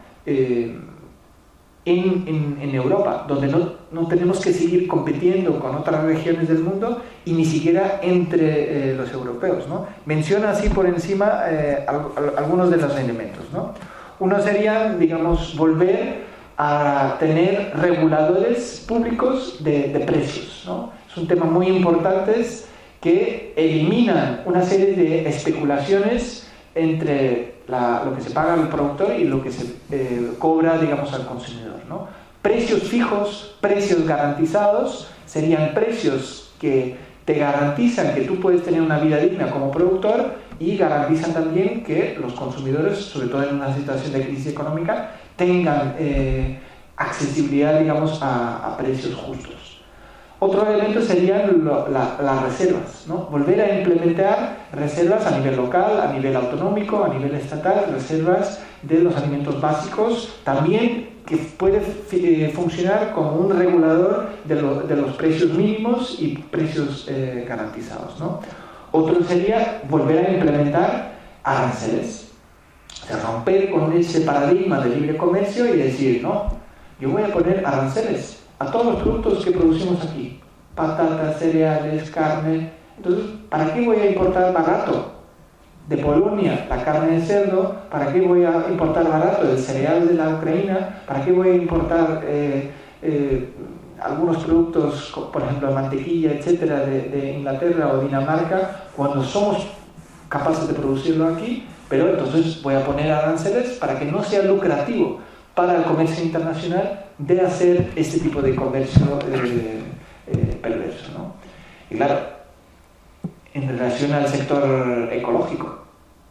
En Europa, donde no tenemos que seguir compitiendo con otras regiones del mundo y ni siquiera entre los europeos, ¿no? Menciona así por encima algunos de los elementos, ¿no? Uno sería, digamos, volver a tener reguladores públicos de precios, ¿no? Es un tema muy importante que eliminan una serie de especulaciones entre lo que se paga al productor y lo que se cobra, digamos, al consumidor, ¿no? Precios fijos, precios garantizados, serían precios que te garantizan que tú puedes tener una vida digna como productor y garantizan también que los consumidores, sobre todo en una situación de crisis económica, tengan accesibilidad, digamos, a precios justos. Otro elemento serían las reservas, ¿no? Volver a implementar reservas a nivel local, a nivel autonómico, a nivel estatal, reservas de los alimentos básicos, también que puede funcionar como un regulador de los precios mínimos y precios garantizados, ¿no? Otro sería volver a implementar aranceles, o sea, romper con ese paradigma de libre comercio y decir, no, yo voy a poner aranceles a todos los productos que producimos aquí, patatas, cereales, carne. Entonces, ¿para qué voy a importar barato de Polonia la carne de cerdo? ¿Para qué voy a importar barato el cereal de la Ucrania? ¿Para qué voy a importar algunos productos, por ejemplo, mantequilla, etcétera, de Inglaterra o Dinamarca, cuando somos capaces de producirlo aquí? Pero entonces voy a poner aranceles para que no sea lucrativo para el comercio internacional de hacer este tipo de comercio perverso, ¿no? Y claro, en relación al sector ecológico,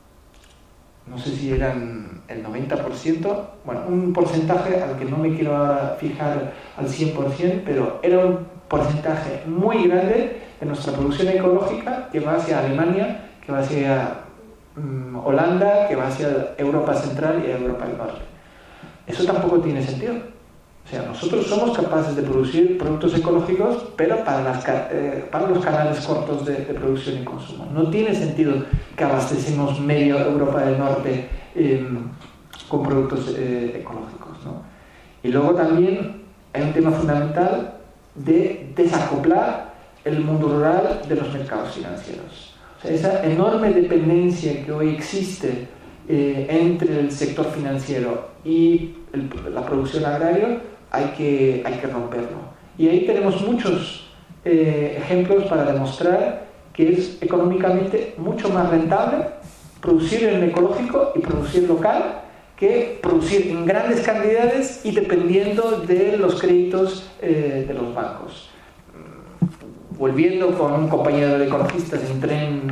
no sé si eran el 90%, bueno, un porcentaje al que no me quiero ahora fijar al 100%, pero era un porcentaje muy grande de nuestra producción ecológica que va hacia Alemania, que va hacia Holanda, que va hacia Europa Central y Europa del Norte. Eso tampoco tiene sentido. O sea, nosotros somos capaces de producir productos ecológicos, pero para los canales cortos de producción y consumo. No tiene sentido que abastecemos medio Europa del Norte con productos ecológicos, ¿no? Y luego también hay un tema fundamental de desacoplar el mundo rural de los mercados financieros. O sea, esa enorme dependencia que hoy existe entre el sector financiero y la producción agraria, hay que romperlo. Y ahí tenemos muchos ejemplos para demostrar que es económicamente mucho más rentable producir en ecológico y producir local que producir en grandes cantidades y dependiendo de los créditos de los bancos. Volviendo con un compañero de ecologistas en tren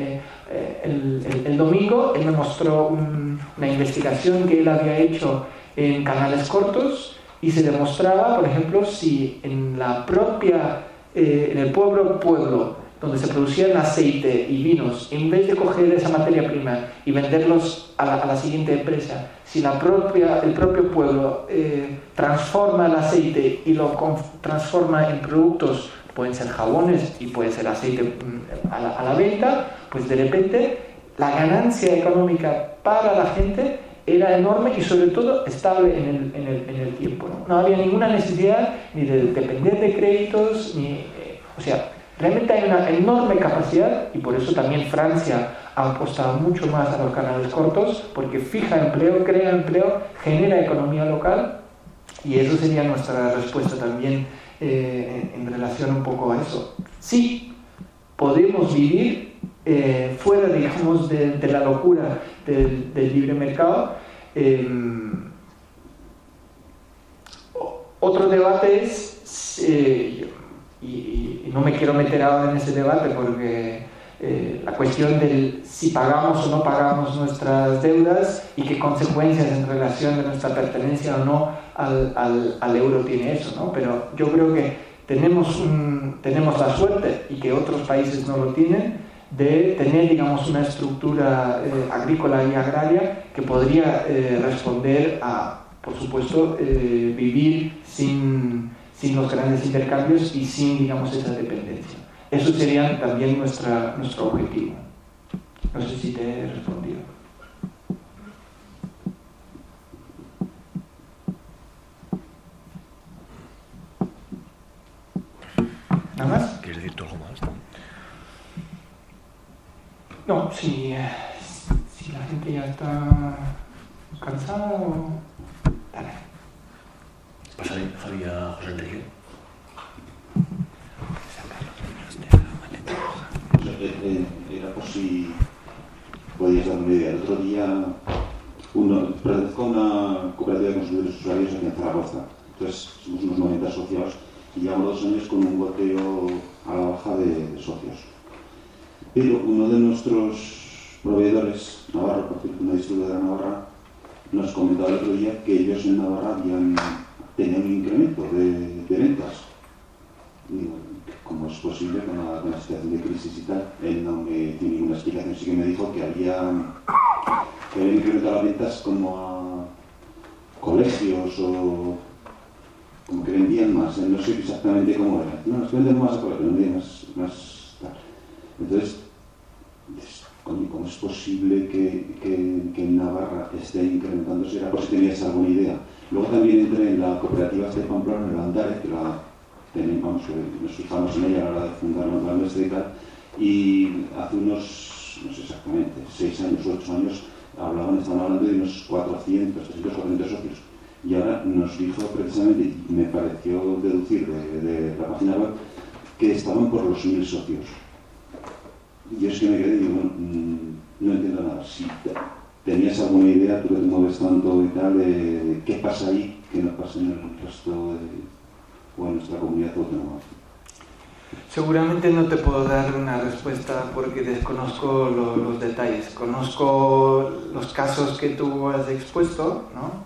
el domingo, él me mostró una investigación que él había hecho en canales cortos y se demostraba, por ejemplo, si en la propia, en el pueblo donde se producían aceite y vinos, en vez de coger esa materia prima y venderlos a la siguiente empresa, si el propio pueblo transforma el aceite y lo transforma en productos, pueden ser jabones y puede ser aceite a la venta, pues de repente la ganancia económica para la gente era enorme y sobre todo estable en el tiempo, ¿no? No había ninguna necesidad ni de depender de créditos, o sea, realmente hay una enorme capacidad, y por eso también Francia ha apostado mucho más a los canales cortos, porque fija empleo, crea empleo, genera economía local, y eso sería nuestra respuesta también en relación un poco a eso. Sí, podemos vivir fuera, digamos, de la locura del libre mercado. Otro debate es, y no me quiero meter ahora en ese debate porque la cuestión del si pagamos o no pagamos nuestras deudas y qué consecuencias en relación de nuestra pertenencia o no al euro tiene eso, ¿no? Pero yo creo que tenemos la suerte, y que otros países no lo tienen, de tener, digamos, una estructura agrícola y agraria que podría responder a, por supuesto, vivir sin los grandes intercambios y sin, digamos, esa dependencia. Eso sería también nuestro objetivo. No sé si te he respondido. ¿Nada más? ¿Quieres decir tú algo más? No, si la gente ya está cansada o... Dale. Pasaré, Javi, a José Enrique. Era por si podías darme una idea. El otro día pertenezco a una cooperativa de consumidores usuarios aquí en Zaragoza. Entonces somos unos 90 asociados y llevamos 2 años con un goteo a la baja de socios. Pero uno de nuestros proveedores, Navarro, por cierto, una distribuidora de Navarra, nos comentaba el otro día que ellos en Navarra tenían un incremento de ventas. Y digo, ¿cómo es posible con la situación de crisis y tal? Él no me dio ninguna explicación, sí que me dijo que había incrementado las ventas como a colegios o como que vendían más, no sé exactamente cómo era. No, es que venden más a colegios, vendían más tal. Entonces, ¿cómo es posible que en Navarra esté incrementándose? Era por si tenías alguna idea. Luego también entré en la cooperativa de Pamplona, en el Andares, que nos fijamos en ella a la hora de fundar la nuestra y tal, y hace unos, no sé exactamente, 6 años o 8 años, estaban hablando de unos 400 socios. Y ahora nos dijo precisamente, y me pareció deducir de la página web, que estaban por los 1000 socios. Yo es que me quedé y digo, bueno, no entiendo nada. Si tenías alguna idea, tú que te mueves tanto y tal, de qué pasa ahí, que no pasa en el resto o en nuestra comunidad autónoma. Seguramente no te puedo dar una respuesta porque desconozco los detalles. Conozco los casos que tú has expuesto, ¿no?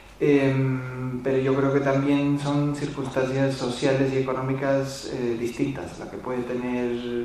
Pero yo creo que también son circunstancias sociales y económicas distintas, la que puede tener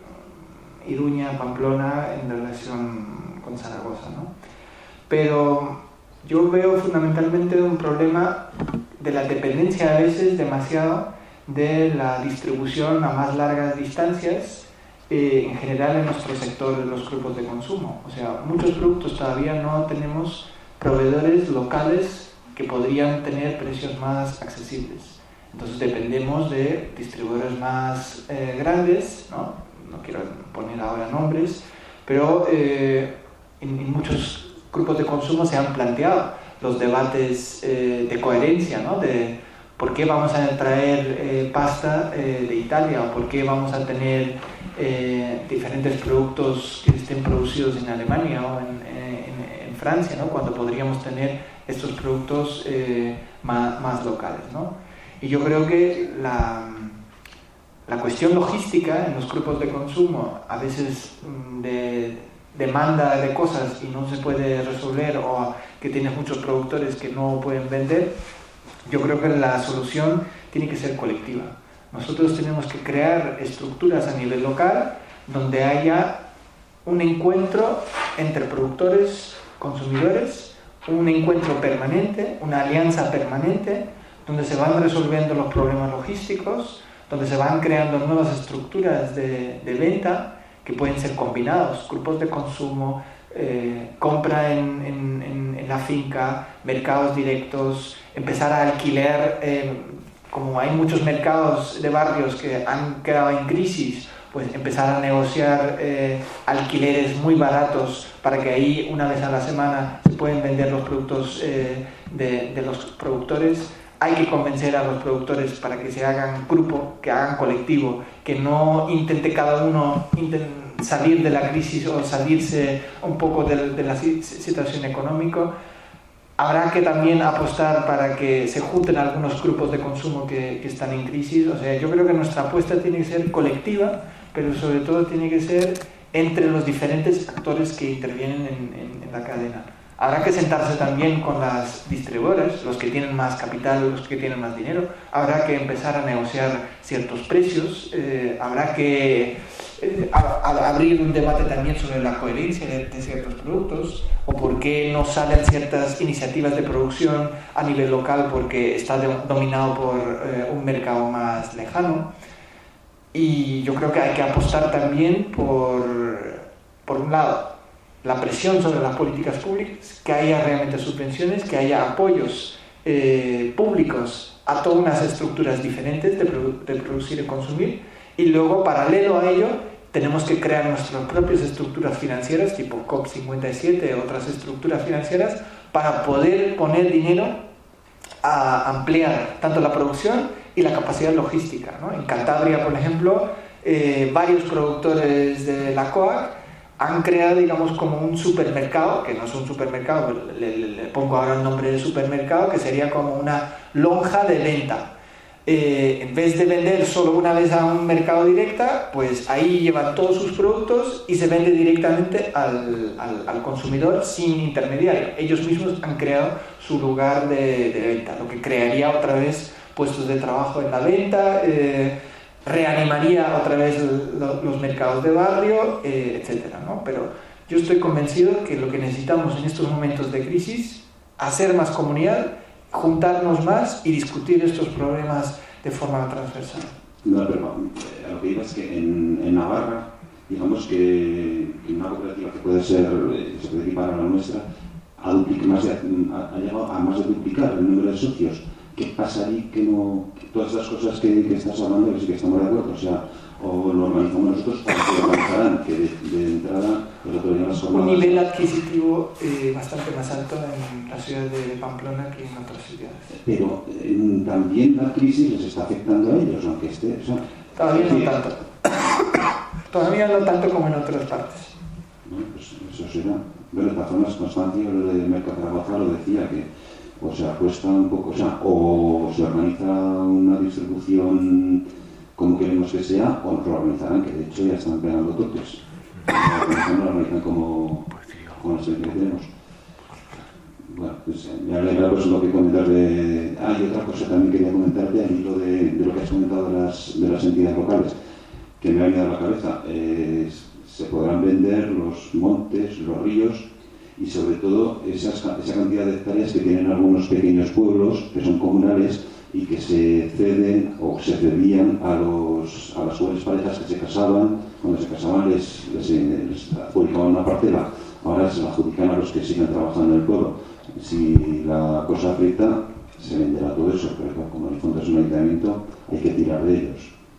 Iruña, Pamplona en relación con Zaragoza, ¿no? Pero yo veo fundamentalmente un problema de la dependencia a veces demasiado de la distribución a más largas distancias, en general en nuestro sector de los grupos de consumo. O sea, muchos productos todavía no tenemos proveedores locales que podrían tener precios más accesibles. Entonces dependemos de distribuidores más grandes, ¿no? No quiero poner ahora nombres, pero en muchos grupos de consumo se han planteado los debates de coherencia, ¿no? De por qué vamos a traer pasta de Italia o por qué vamos a tener diferentes productos que estén producidos en Alemania o en Francia, ¿no? Cuando podríamos tener estos productos más locales, ¿no? Y yo creo que la cuestión logística en los grupos de consumo, a veces de demanda de cosas y no se puede resolver, o que tienes muchos productores que no pueden vender, Yo creo que la solución tiene que ser colectiva. Nosotros tenemos que crear estructuras a nivel local donde haya un encuentro entre productores, consumidores, un encuentro permanente, una alianza permanente, donde se van resolviendo los problemas logísticos, donde se van creando nuevas estructuras de venta que pueden ser combinados, grupos de consumo, compra en la finca, mercados directos, empezar a alquilar, como hay muchos mercados de barrios que han quedado en crisis, pues empezar a negociar alquileres muy baratos para que ahí una vez a la semana se pueden vender los productos de los productores. Hay que convencer a los productores para que se hagan grupo, que hagan colectivo, que no intente cada uno salir de la crisis o salirse un poco de la situación económica. Habrá que también apostar para que se junten algunos grupos de consumo que están en crisis. O sea, yo creo que nuestra apuesta tiene que ser colectiva, pero sobre todo tiene que ser entre los diferentes actores que intervienen en la cadena. Habrá que sentarse también con las distribuidoras, los que tienen más capital, los que tienen más dinero. Habrá que empezar a negociar ciertos precios. Habrá que abrir un debate también sobre la coherencia de ciertos productos o por qué no salen ciertas iniciativas de producción a nivel local porque está dominado por un mercado más lejano. Y yo creo que hay que apostar también por un lado, la presión sobre las políticas públicas, que haya realmente subvenciones, que haya apoyos públicos a todas unas estructuras diferentes de producir y consumir, y luego, paralelo a ello, tenemos que crear nuestras propias estructuras financieras, tipo COP57, otras estructuras financieras, para poder poner dinero a ampliar tanto la producción y la capacidad logística, ¿no? En Cantabria, por ejemplo, varios productores de la COAC han creado, digamos, como un supermercado, que no es un supermercado, le pongo ahora el nombre de supermercado, que sería como una lonja de venta. En vez de vender solo una vez a un mercado directa, pues ahí llevan todos sus productos y se vende directamente al consumidor sin intermediario. Ellos mismos han creado su lugar de venta, lo que crearía otra vez puestos de trabajo en la venta, reanimaría otra vez los mercados de barrio, etcétera, ¿no? Pero yo estoy convencido que lo que necesitamos en estos momentos de crisis, hacer más comunidad, juntarnos más y discutir estos problemas de forma transversal. No, pero a lo que iba es que en Navarra, digamos que una cooperativa que puede ser, se puede equipar a la nuestra, ha llegado a más de duplicar el número de socios. ¿Qué pasaría que no, todas estas cosas que estás hablando, que sí que estamos de acuerdo, o sea, o lo organizamos nosotros o lo organizarán, que de entrada el otro día las jornadas... Un nivel adquisitivo bastante más alto en la ciudad de Pamplona que en otras ciudades. Pero también la crisis les está afectando a ellos, aunque esté... O sea, todavía no tanto. Todavía no tanto como en otras partes. Bueno, pues eso será. Bueno, de todas formas, Constancia, lo de Mercat Zaragoza lo decía, que o sea, cuesta un poco, o sea, o se organiza una distribución como queremos que sea, o nos lo organizarán, que de hecho ya están pegando toques. Lo organizan como la experiencia que tenemos. Bueno, pues me alegra pues lo que comentas de... Ah, y otra cosa también quería comentarte, al hilo de lo que has comentado de las entidades locales, que me ha venido a la cabeza. Se podrán vender los montes, los ríos, y sobre todo esa cantidad de hectáreas que tienen algunos pequeños pueblos que son comunales y que se ceden o se cedían a las jóvenes parejas que se casaban. Cuando se casaban les adjudicaban una parcela, ahora se la adjudican a los que siguen trabajando en el pueblo. Si la cosa aprieta, se venderá todo eso, pero como en el fondo es un ayuntamiento, hay que tirar de ellos.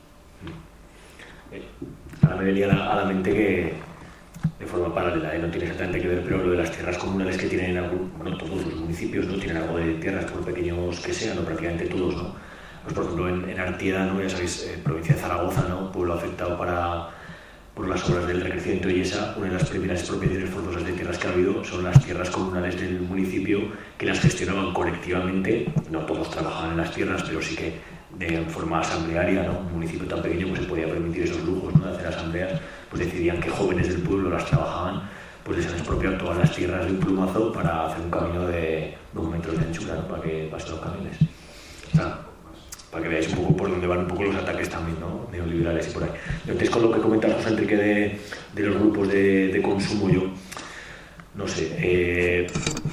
Ahora me venía a la mente que de forma paralela, no tiene exactamente que ver, pero lo de las tierras comunales que tienen bueno, todos los municipios no tienen algo de tierras, por pequeños que sean, o prácticamente todos, ¿no? Pues por ejemplo en Artieda, ¿no? Ya sabéis, provincia de Zaragoza, ¿no? Pueblo afectado por las obras del recrecimiento y una de las primeras expropiaciones forzosas de tierras que ha habido son las tierras comunales del municipio, que las gestionaban colectivamente. No todos trabajaban en las tierras, pero sí que de forma asamblearia, ¿no? Un municipio tan pequeño pues se podía permitir esos lujos, ¿no? De hacer asambleas, pues decidían que jóvenes del pueblo las trabajaban, pues les han expropiado todas las tierras de un plumazo para hacer un camino de 2 metros de anchura, ¿no? Para que pasen los camiones. está. Para que veáis un poco por dónde van un poco los ataques también, ¿no? Neoliberales y por ahí. Entonces, con lo que comentaba José Enrique de los grupos de consumo, yo no sé,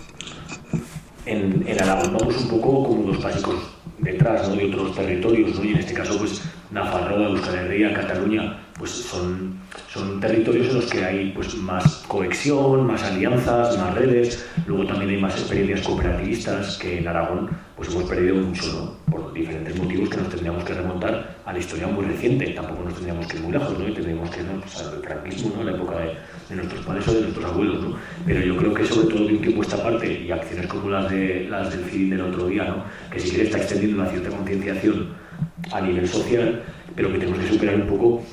en Aragón vamos un poco como dos básicos detrás, ¿no? De otros territorios, ¿no? Y en este caso, pues Nafarroa, Euskal Herria, Cataluña, pues son territorios en los que hay pues más cohesión, más alianzas, más redes. Luego también hay más experiencias cooperativistas que en Aragón pues hemos perdido mucho, ¿no? Por diferentes motivos que nos tendríamos que remontar a la historia muy reciente. Tampoco nos tendríamos que ir muy lejos, ¿no? Y tendríamos que irnos pues, al franquismo, ¿no? La época de nuestros padres o de nuestros abuelos, ¿no? Pero yo creo que sobre todo de un tiempo a esta parte y acciones como las del FIDIN del otro día, ¿no? Que sí que está extendiendo una cierta concienciación a nivel social, pero que tenemos que superar un poco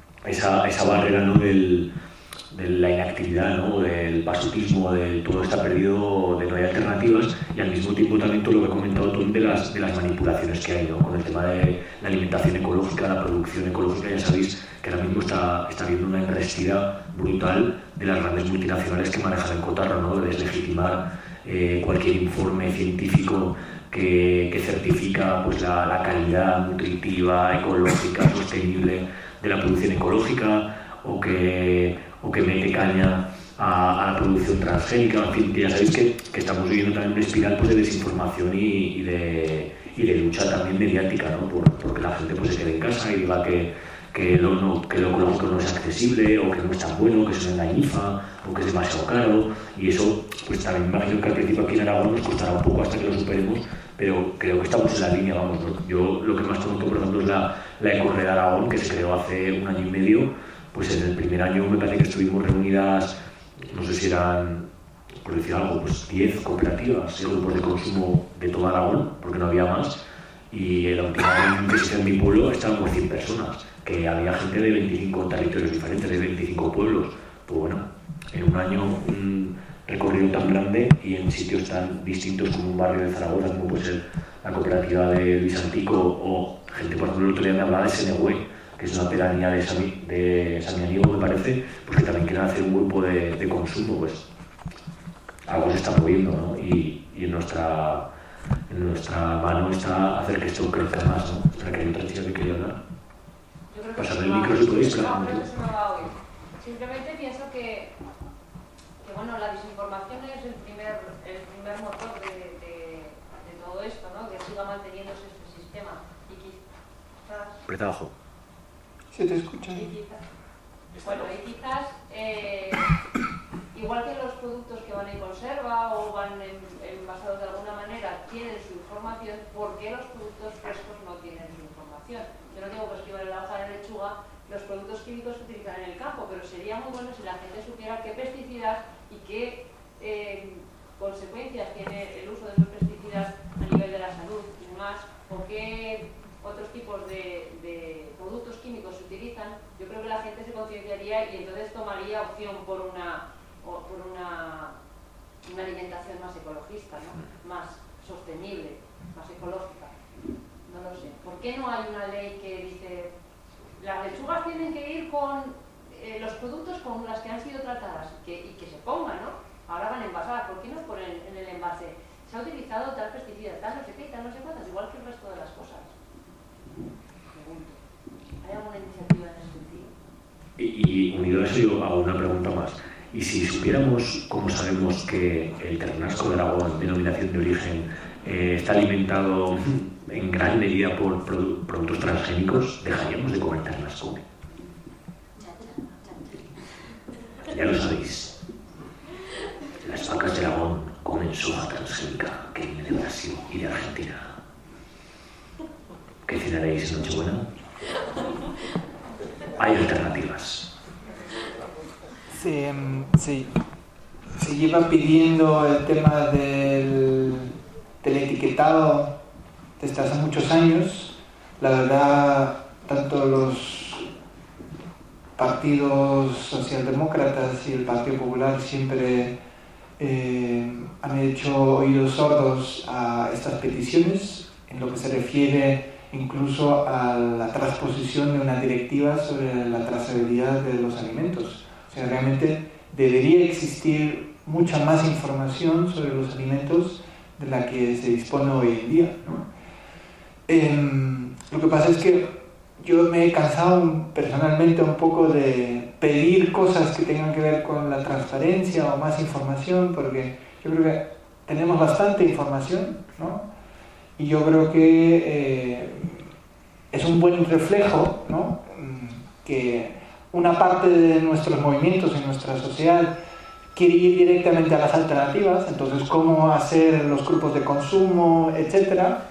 esa barrera, ¿no? de la inactividad, ¿no? Del pasutismo, de todo está perdido, de no hay alternativas, y al mismo tiempo también todo lo que he comentado de las manipulaciones que hay, ¿no? Con el tema de la alimentación ecológica, la producción ecológica. Ya sabéis que ahora mismo está habiendo una embestida brutal de las grandes multinacionales que manejan el cotarro, ¿no? De deslegitimar cualquier informe científico que certifica pues, la calidad nutritiva, ecológica, sostenible de la producción ecológica, o que mete caña a la producción transgénica. En fin, que ya sabéis que estamos viviendo también una espiral pues, de desinformación y de lucha también mediática, ¿no? Porque la gente pues, se quede en casa y diga que lo ecológico no es accesible, o que no es tan bueno, que es una engañifa, o que es demasiado caro. Y eso, pues también me imagino que al principio aquí en Aragón nos costará un poco hasta que lo superemos, pero creo que estamos en la línea, vamos, ¿no? Yo lo que más tomo, por ejemplo, es la Ecorred Aragón, que se creó hace 1 año y medio. Pues en el primer año me parece que estuvimos reunidas, no sé si eran, por decir algo, pues 10 cooperativas, grupos de consumo de todo Aragón, porque no había más. Y en la última vez que se hizo en mi pueblo estábamos 100 personas, que había gente de 25 territorios diferentes, de 25 pueblos. Pues bueno, en un año un recorrido tan grande y en sitios tan distintos como un barrio de Zaragoza, como puede ser la cooperativa de Luis Antico, o gente, por ejemplo, el otro día me hablaba de Senegüe, que es una pedanía de Samianiego, me parece, pues que también quieren hacer un grupo de consumo. Pues algo se está moviendo, ¿no? Y en nuestra mano está hacer que esto crezca más, ¿no? Espera, que hay otra chica que quería hablar. Pasarle el micro si podéis. No, creo que se me va a oír. Simplemente pienso que bueno, la desinformación es el primer motor de todo esto, ¿no? Que siga manteniéndose este sistema. Y quizás... Presta abajo. ¿Se te escucha? Bueno, y quizás, igual que los productos que van en conserva o van envasados de alguna manera tienen su información, ¿por qué los productos frescos no tienen su información? Yo no digo que escriban en la hoja de lechuga los productos químicos que utilizan en el campo, pero sería muy bueno si la gente supiera qué pesticidas y qué consecuencias tiene el uso de esos pesticidas a nivel de la salud y más, o qué otros tipos de productos químicos se utilizan. Yo creo que la gente se concienciaría y entonces tomaría opción por una alimentación más ecologista, ¿no? Más sostenible, más ecológica. No lo sé. ¿Por qué no hay una ley que dice las lechugas tienen que ir con los productos con las que han sido tratadas y que se pongan, ¿no? Ahora van envasadas, ¿por qué no ponen en el envase? Se ha utilizado tal pesticida, tal no sé qué, tal no sé cuántas, igual que el resto de las cosas. Pregunto. ¿Hay alguna iniciativa en ese sentido? Y unido a eso yo hago una pregunta más. Y si supiéramos, como sabemos, que el ternasco de Aragón, denominación de origen, está alimentado en gran medida por productos transgénicos, ¿dejaríamos de comer ternasco? Ya lo sabéis. Las vacas de Aragón comen soja transgénica que viene de Brasil y de Argentina. ¿Qué cenaréis en Nochebuena? Hay alternativas. Se lleva pidiendo el tema del etiquetado desde hace muchos años. La verdad, tanto los partidos socialdemócratas y el Partido Popular siempre han hecho oídos sordos a estas peticiones en lo que se refiere incluso a la transposición de una directiva sobre la trazabilidad de los alimentos. O sea, realmente debería existir mucha más información sobre los alimentos de la que se dispone hoy en día, ¿no? Lo que pasa es que yo me he cansado personalmente un poco de pedir cosas que tengan que ver con la transparencia o más información, porque yo creo que tenemos bastante información, ¿no? Y yo creo que es un buen reflejo, ¿no? Que una parte de nuestros movimientos en nuestra sociedad quiere ir directamente a las alternativas, entonces cómo hacer los grupos de consumo, etcétera.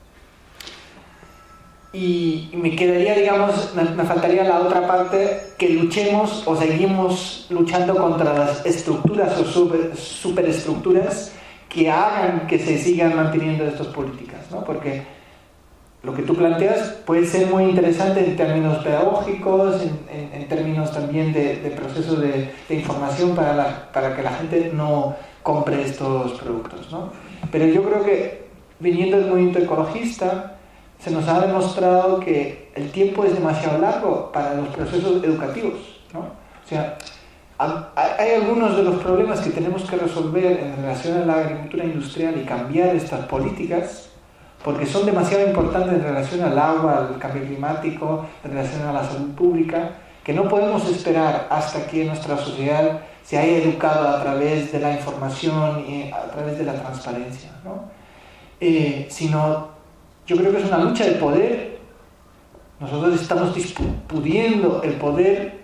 Y me quedaría, digamos, me faltaría la otra parte, que luchemos o seguimos luchando contra las estructuras o superestructuras que hagan que se sigan manteniendo estas políticas, ¿no? Porque lo que tú planteas puede ser muy interesante en términos pedagógicos, en términos también de proceso de información para que la gente no compre estos productos, ¿no? Pero yo creo que viniendo del movimiento ecologista se nos ha demostrado que el tiempo es demasiado largo para los procesos educativos, ¿no? O sea, hay algunos de los problemas que tenemos que resolver en relación a la agricultura industrial y cambiar estas políticas, porque son demasiado importantes en relación al agua, al cambio climático, en relación a la salud pública, que no podemos esperar hasta que nuestra sociedad se haya educado a través de la información y a través de la transparencia, ¿no? Sino, yo creo que es una lucha de poder. Nosotros estamos discutiendo el poder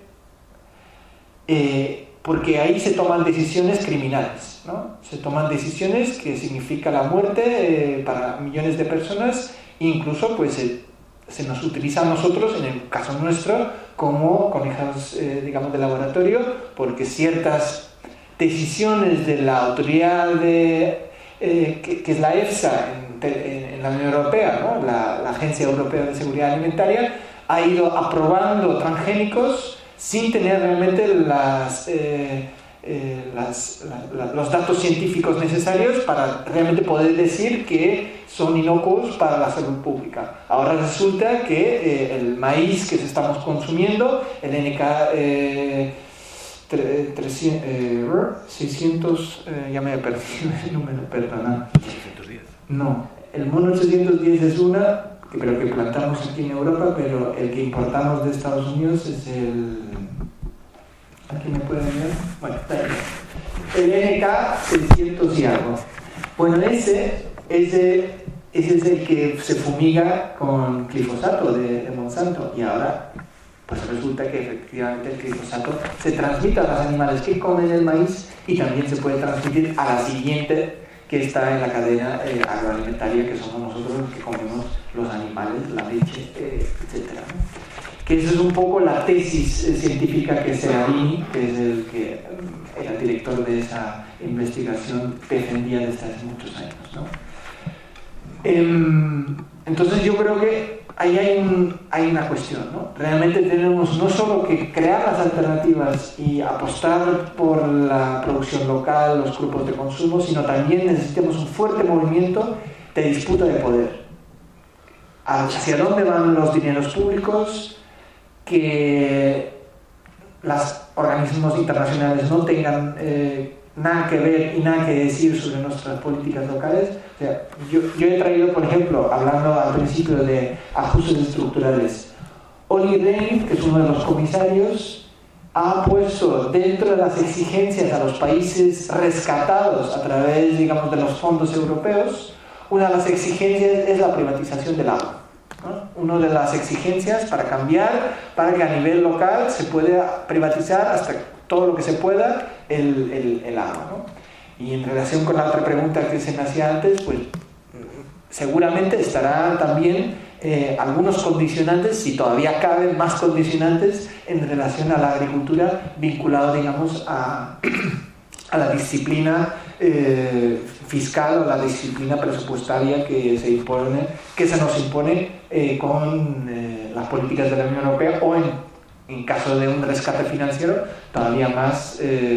porque ahí se toman decisiones criminales, ¿no? Se toman decisiones que significan la muerte para millones de personas, e incluso pues se nos utiliza a nosotros, en el caso nuestro, como conejos, digamos, de laboratorio, porque ciertas decisiones de la autoridad que es la EFSA en la Unión Europea, ¿no? La Agencia Europea de Seguridad Alimentaria, ha ido aprobando transgénicos sin tener realmente los datos científicos necesarios para realmente poder decir que son inocuos para la salud pública. Ahora resulta que el maíz que estamos consumiendo, el NK 600, ya me he perdido el número, perdona. 810. No, el mono 810 es una, pero que plantamos aquí en Europa, pero el que importamos de Estados Unidos es el... ¿Aquí me pueden ver? Bueno, está ahí. El NK 600 y algo. Bueno, ese es el que se fumiga con glifosato de Monsanto, y ahora pues resulta que efectivamente el glifosato se transmite a los animales que comen el maíz y también se puede transmitir a la siguiente que está en la cadena agroalimentaria, que somos nosotros los que comemos los animales, la leche, etc. Que esa es un poco la tesis científica que Serafini, que es el que era director de esa investigación, defendía desde hace muchos años, ¿no? Entonces yo creo que ahí hay una cuestión, ¿no? Realmente tenemos no solo que crear las alternativas y apostar por la producción local, los grupos de consumo, sino también necesitamos un fuerte movimiento de disputa de poder. ¿Hacia dónde van los dineros públicos? Que los organismos internacionales no tengan nada que ver y nada que decir sobre nuestras políticas locales. O sea, yo he traído, por ejemplo, hablando al principio de ajustes estructurales, Olli Rehn, que es uno de los comisarios, ha puesto dentro de las exigencias a los países rescatados a través, digamos, de los fondos europeos, una de las exigencias es la privatización del agua, ¿no? Una de las exigencias para cambiar, para que a nivel local se pueda privatizar hasta todo lo que se pueda el agua, ¿no? Y en relación con la otra pregunta que se me hacía antes, pues seguramente estarán también algunos condicionantes, si todavía caben más condicionantes en relación a la agricultura vinculado, digamos, a la disciplina fiscal o la disciplina presupuestaria que se nos impone con las políticas de la Unión Europea, o en caso de un rescate financiero todavía más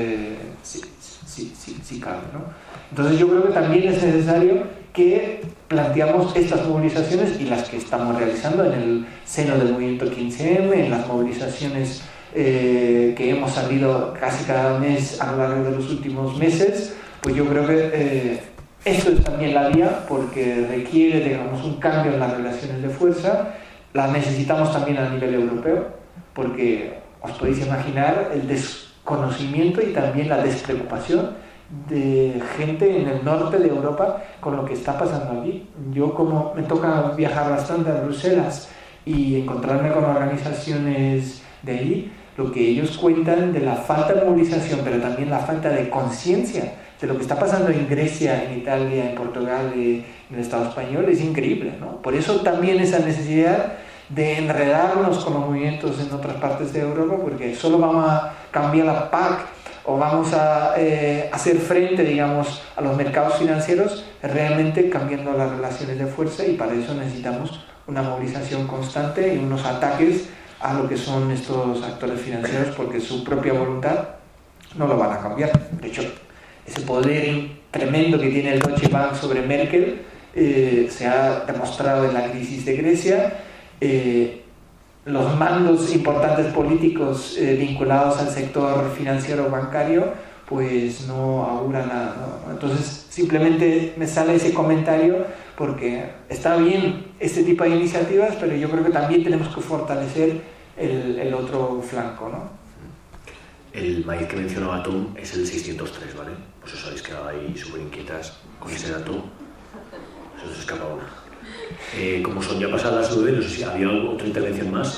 si cabe, ¿no? Entonces yo creo que también es necesario que planteamos estas movilizaciones y las que estamos realizando en el seno del movimiento 15M, en las movilizaciones que hemos salido casi cada mes a lo largo de los últimos meses, pues yo creo que Esto es también la vía porque requiere, digamos, un cambio en las relaciones de fuerza. Las necesitamos también a nivel europeo porque os podéis imaginar el desconocimiento y también la despreocupación de gente en el norte de Europa con lo que está pasando allí. Yo, como me toca viajar bastante a Bruselas y encontrarme con organizaciones de allí, lo que ellos cuentan de la falta de movilización, pero también la falta de conciencia de lo que está pasando en Grecia, en Italia, en Portugal, en el Estado español, es increíble, ¿no? Por eso también esa necesidad de enredarnos con los movimientos en otras partes de Europa, porque solo vamos a cambiar la PAC o vamos a hacer frente, digamos, a los mercados financieros realmente cambiando las relaciones de fuerza, y para eso necesitamos una movilización constante y unos ataques a lo que son estos actores financieros, porque su propia voluntad no lo van a cambiar. De hecho, ese poder tremendo que tiene el Deutsche Bank sobre Merkel se ha demostrado en la crisis de Grecia. Los mandos importantes políticos vinculados al sector financiero bancario pues no auguran nada, ¿no? Entonces simplemente me sale ese comentario porque está bien este tipo de iniciativas, pero yo creo que también tenemos que fortalecer el otro flanco, ¿no? El maíz que mencionaba Tom es el 603, ¿vale? Pues os habéis quedado ahí súper inquietas con ese dato. Se os escapa una. Como son ya pasadas las 9, no sé si había otra intervención más.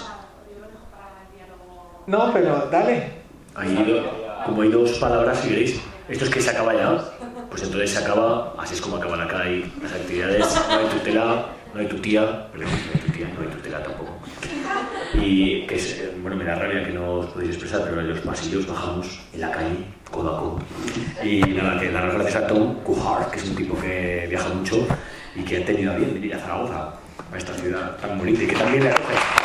No, pero dale. Como hay dos palabras, si queréis, esto es que se acaba ya, pues entonces se acaba, así es como acaban acá y las actividades. No hay tutela, no hay tu tía, perdón, no hay tu tía, no hay tutela tampoco. Y que es, bueno, me da rabia que no os podéis expresar, pero en los pasillos bajamos en la calle, codo a codo. Y nada, que dar las gracias a Tom Kuhar, que es un tipo que viaja mucho y que ha tenido a bien venir a Zaragoza, a esta ciudad tan bonita y que también le agradece.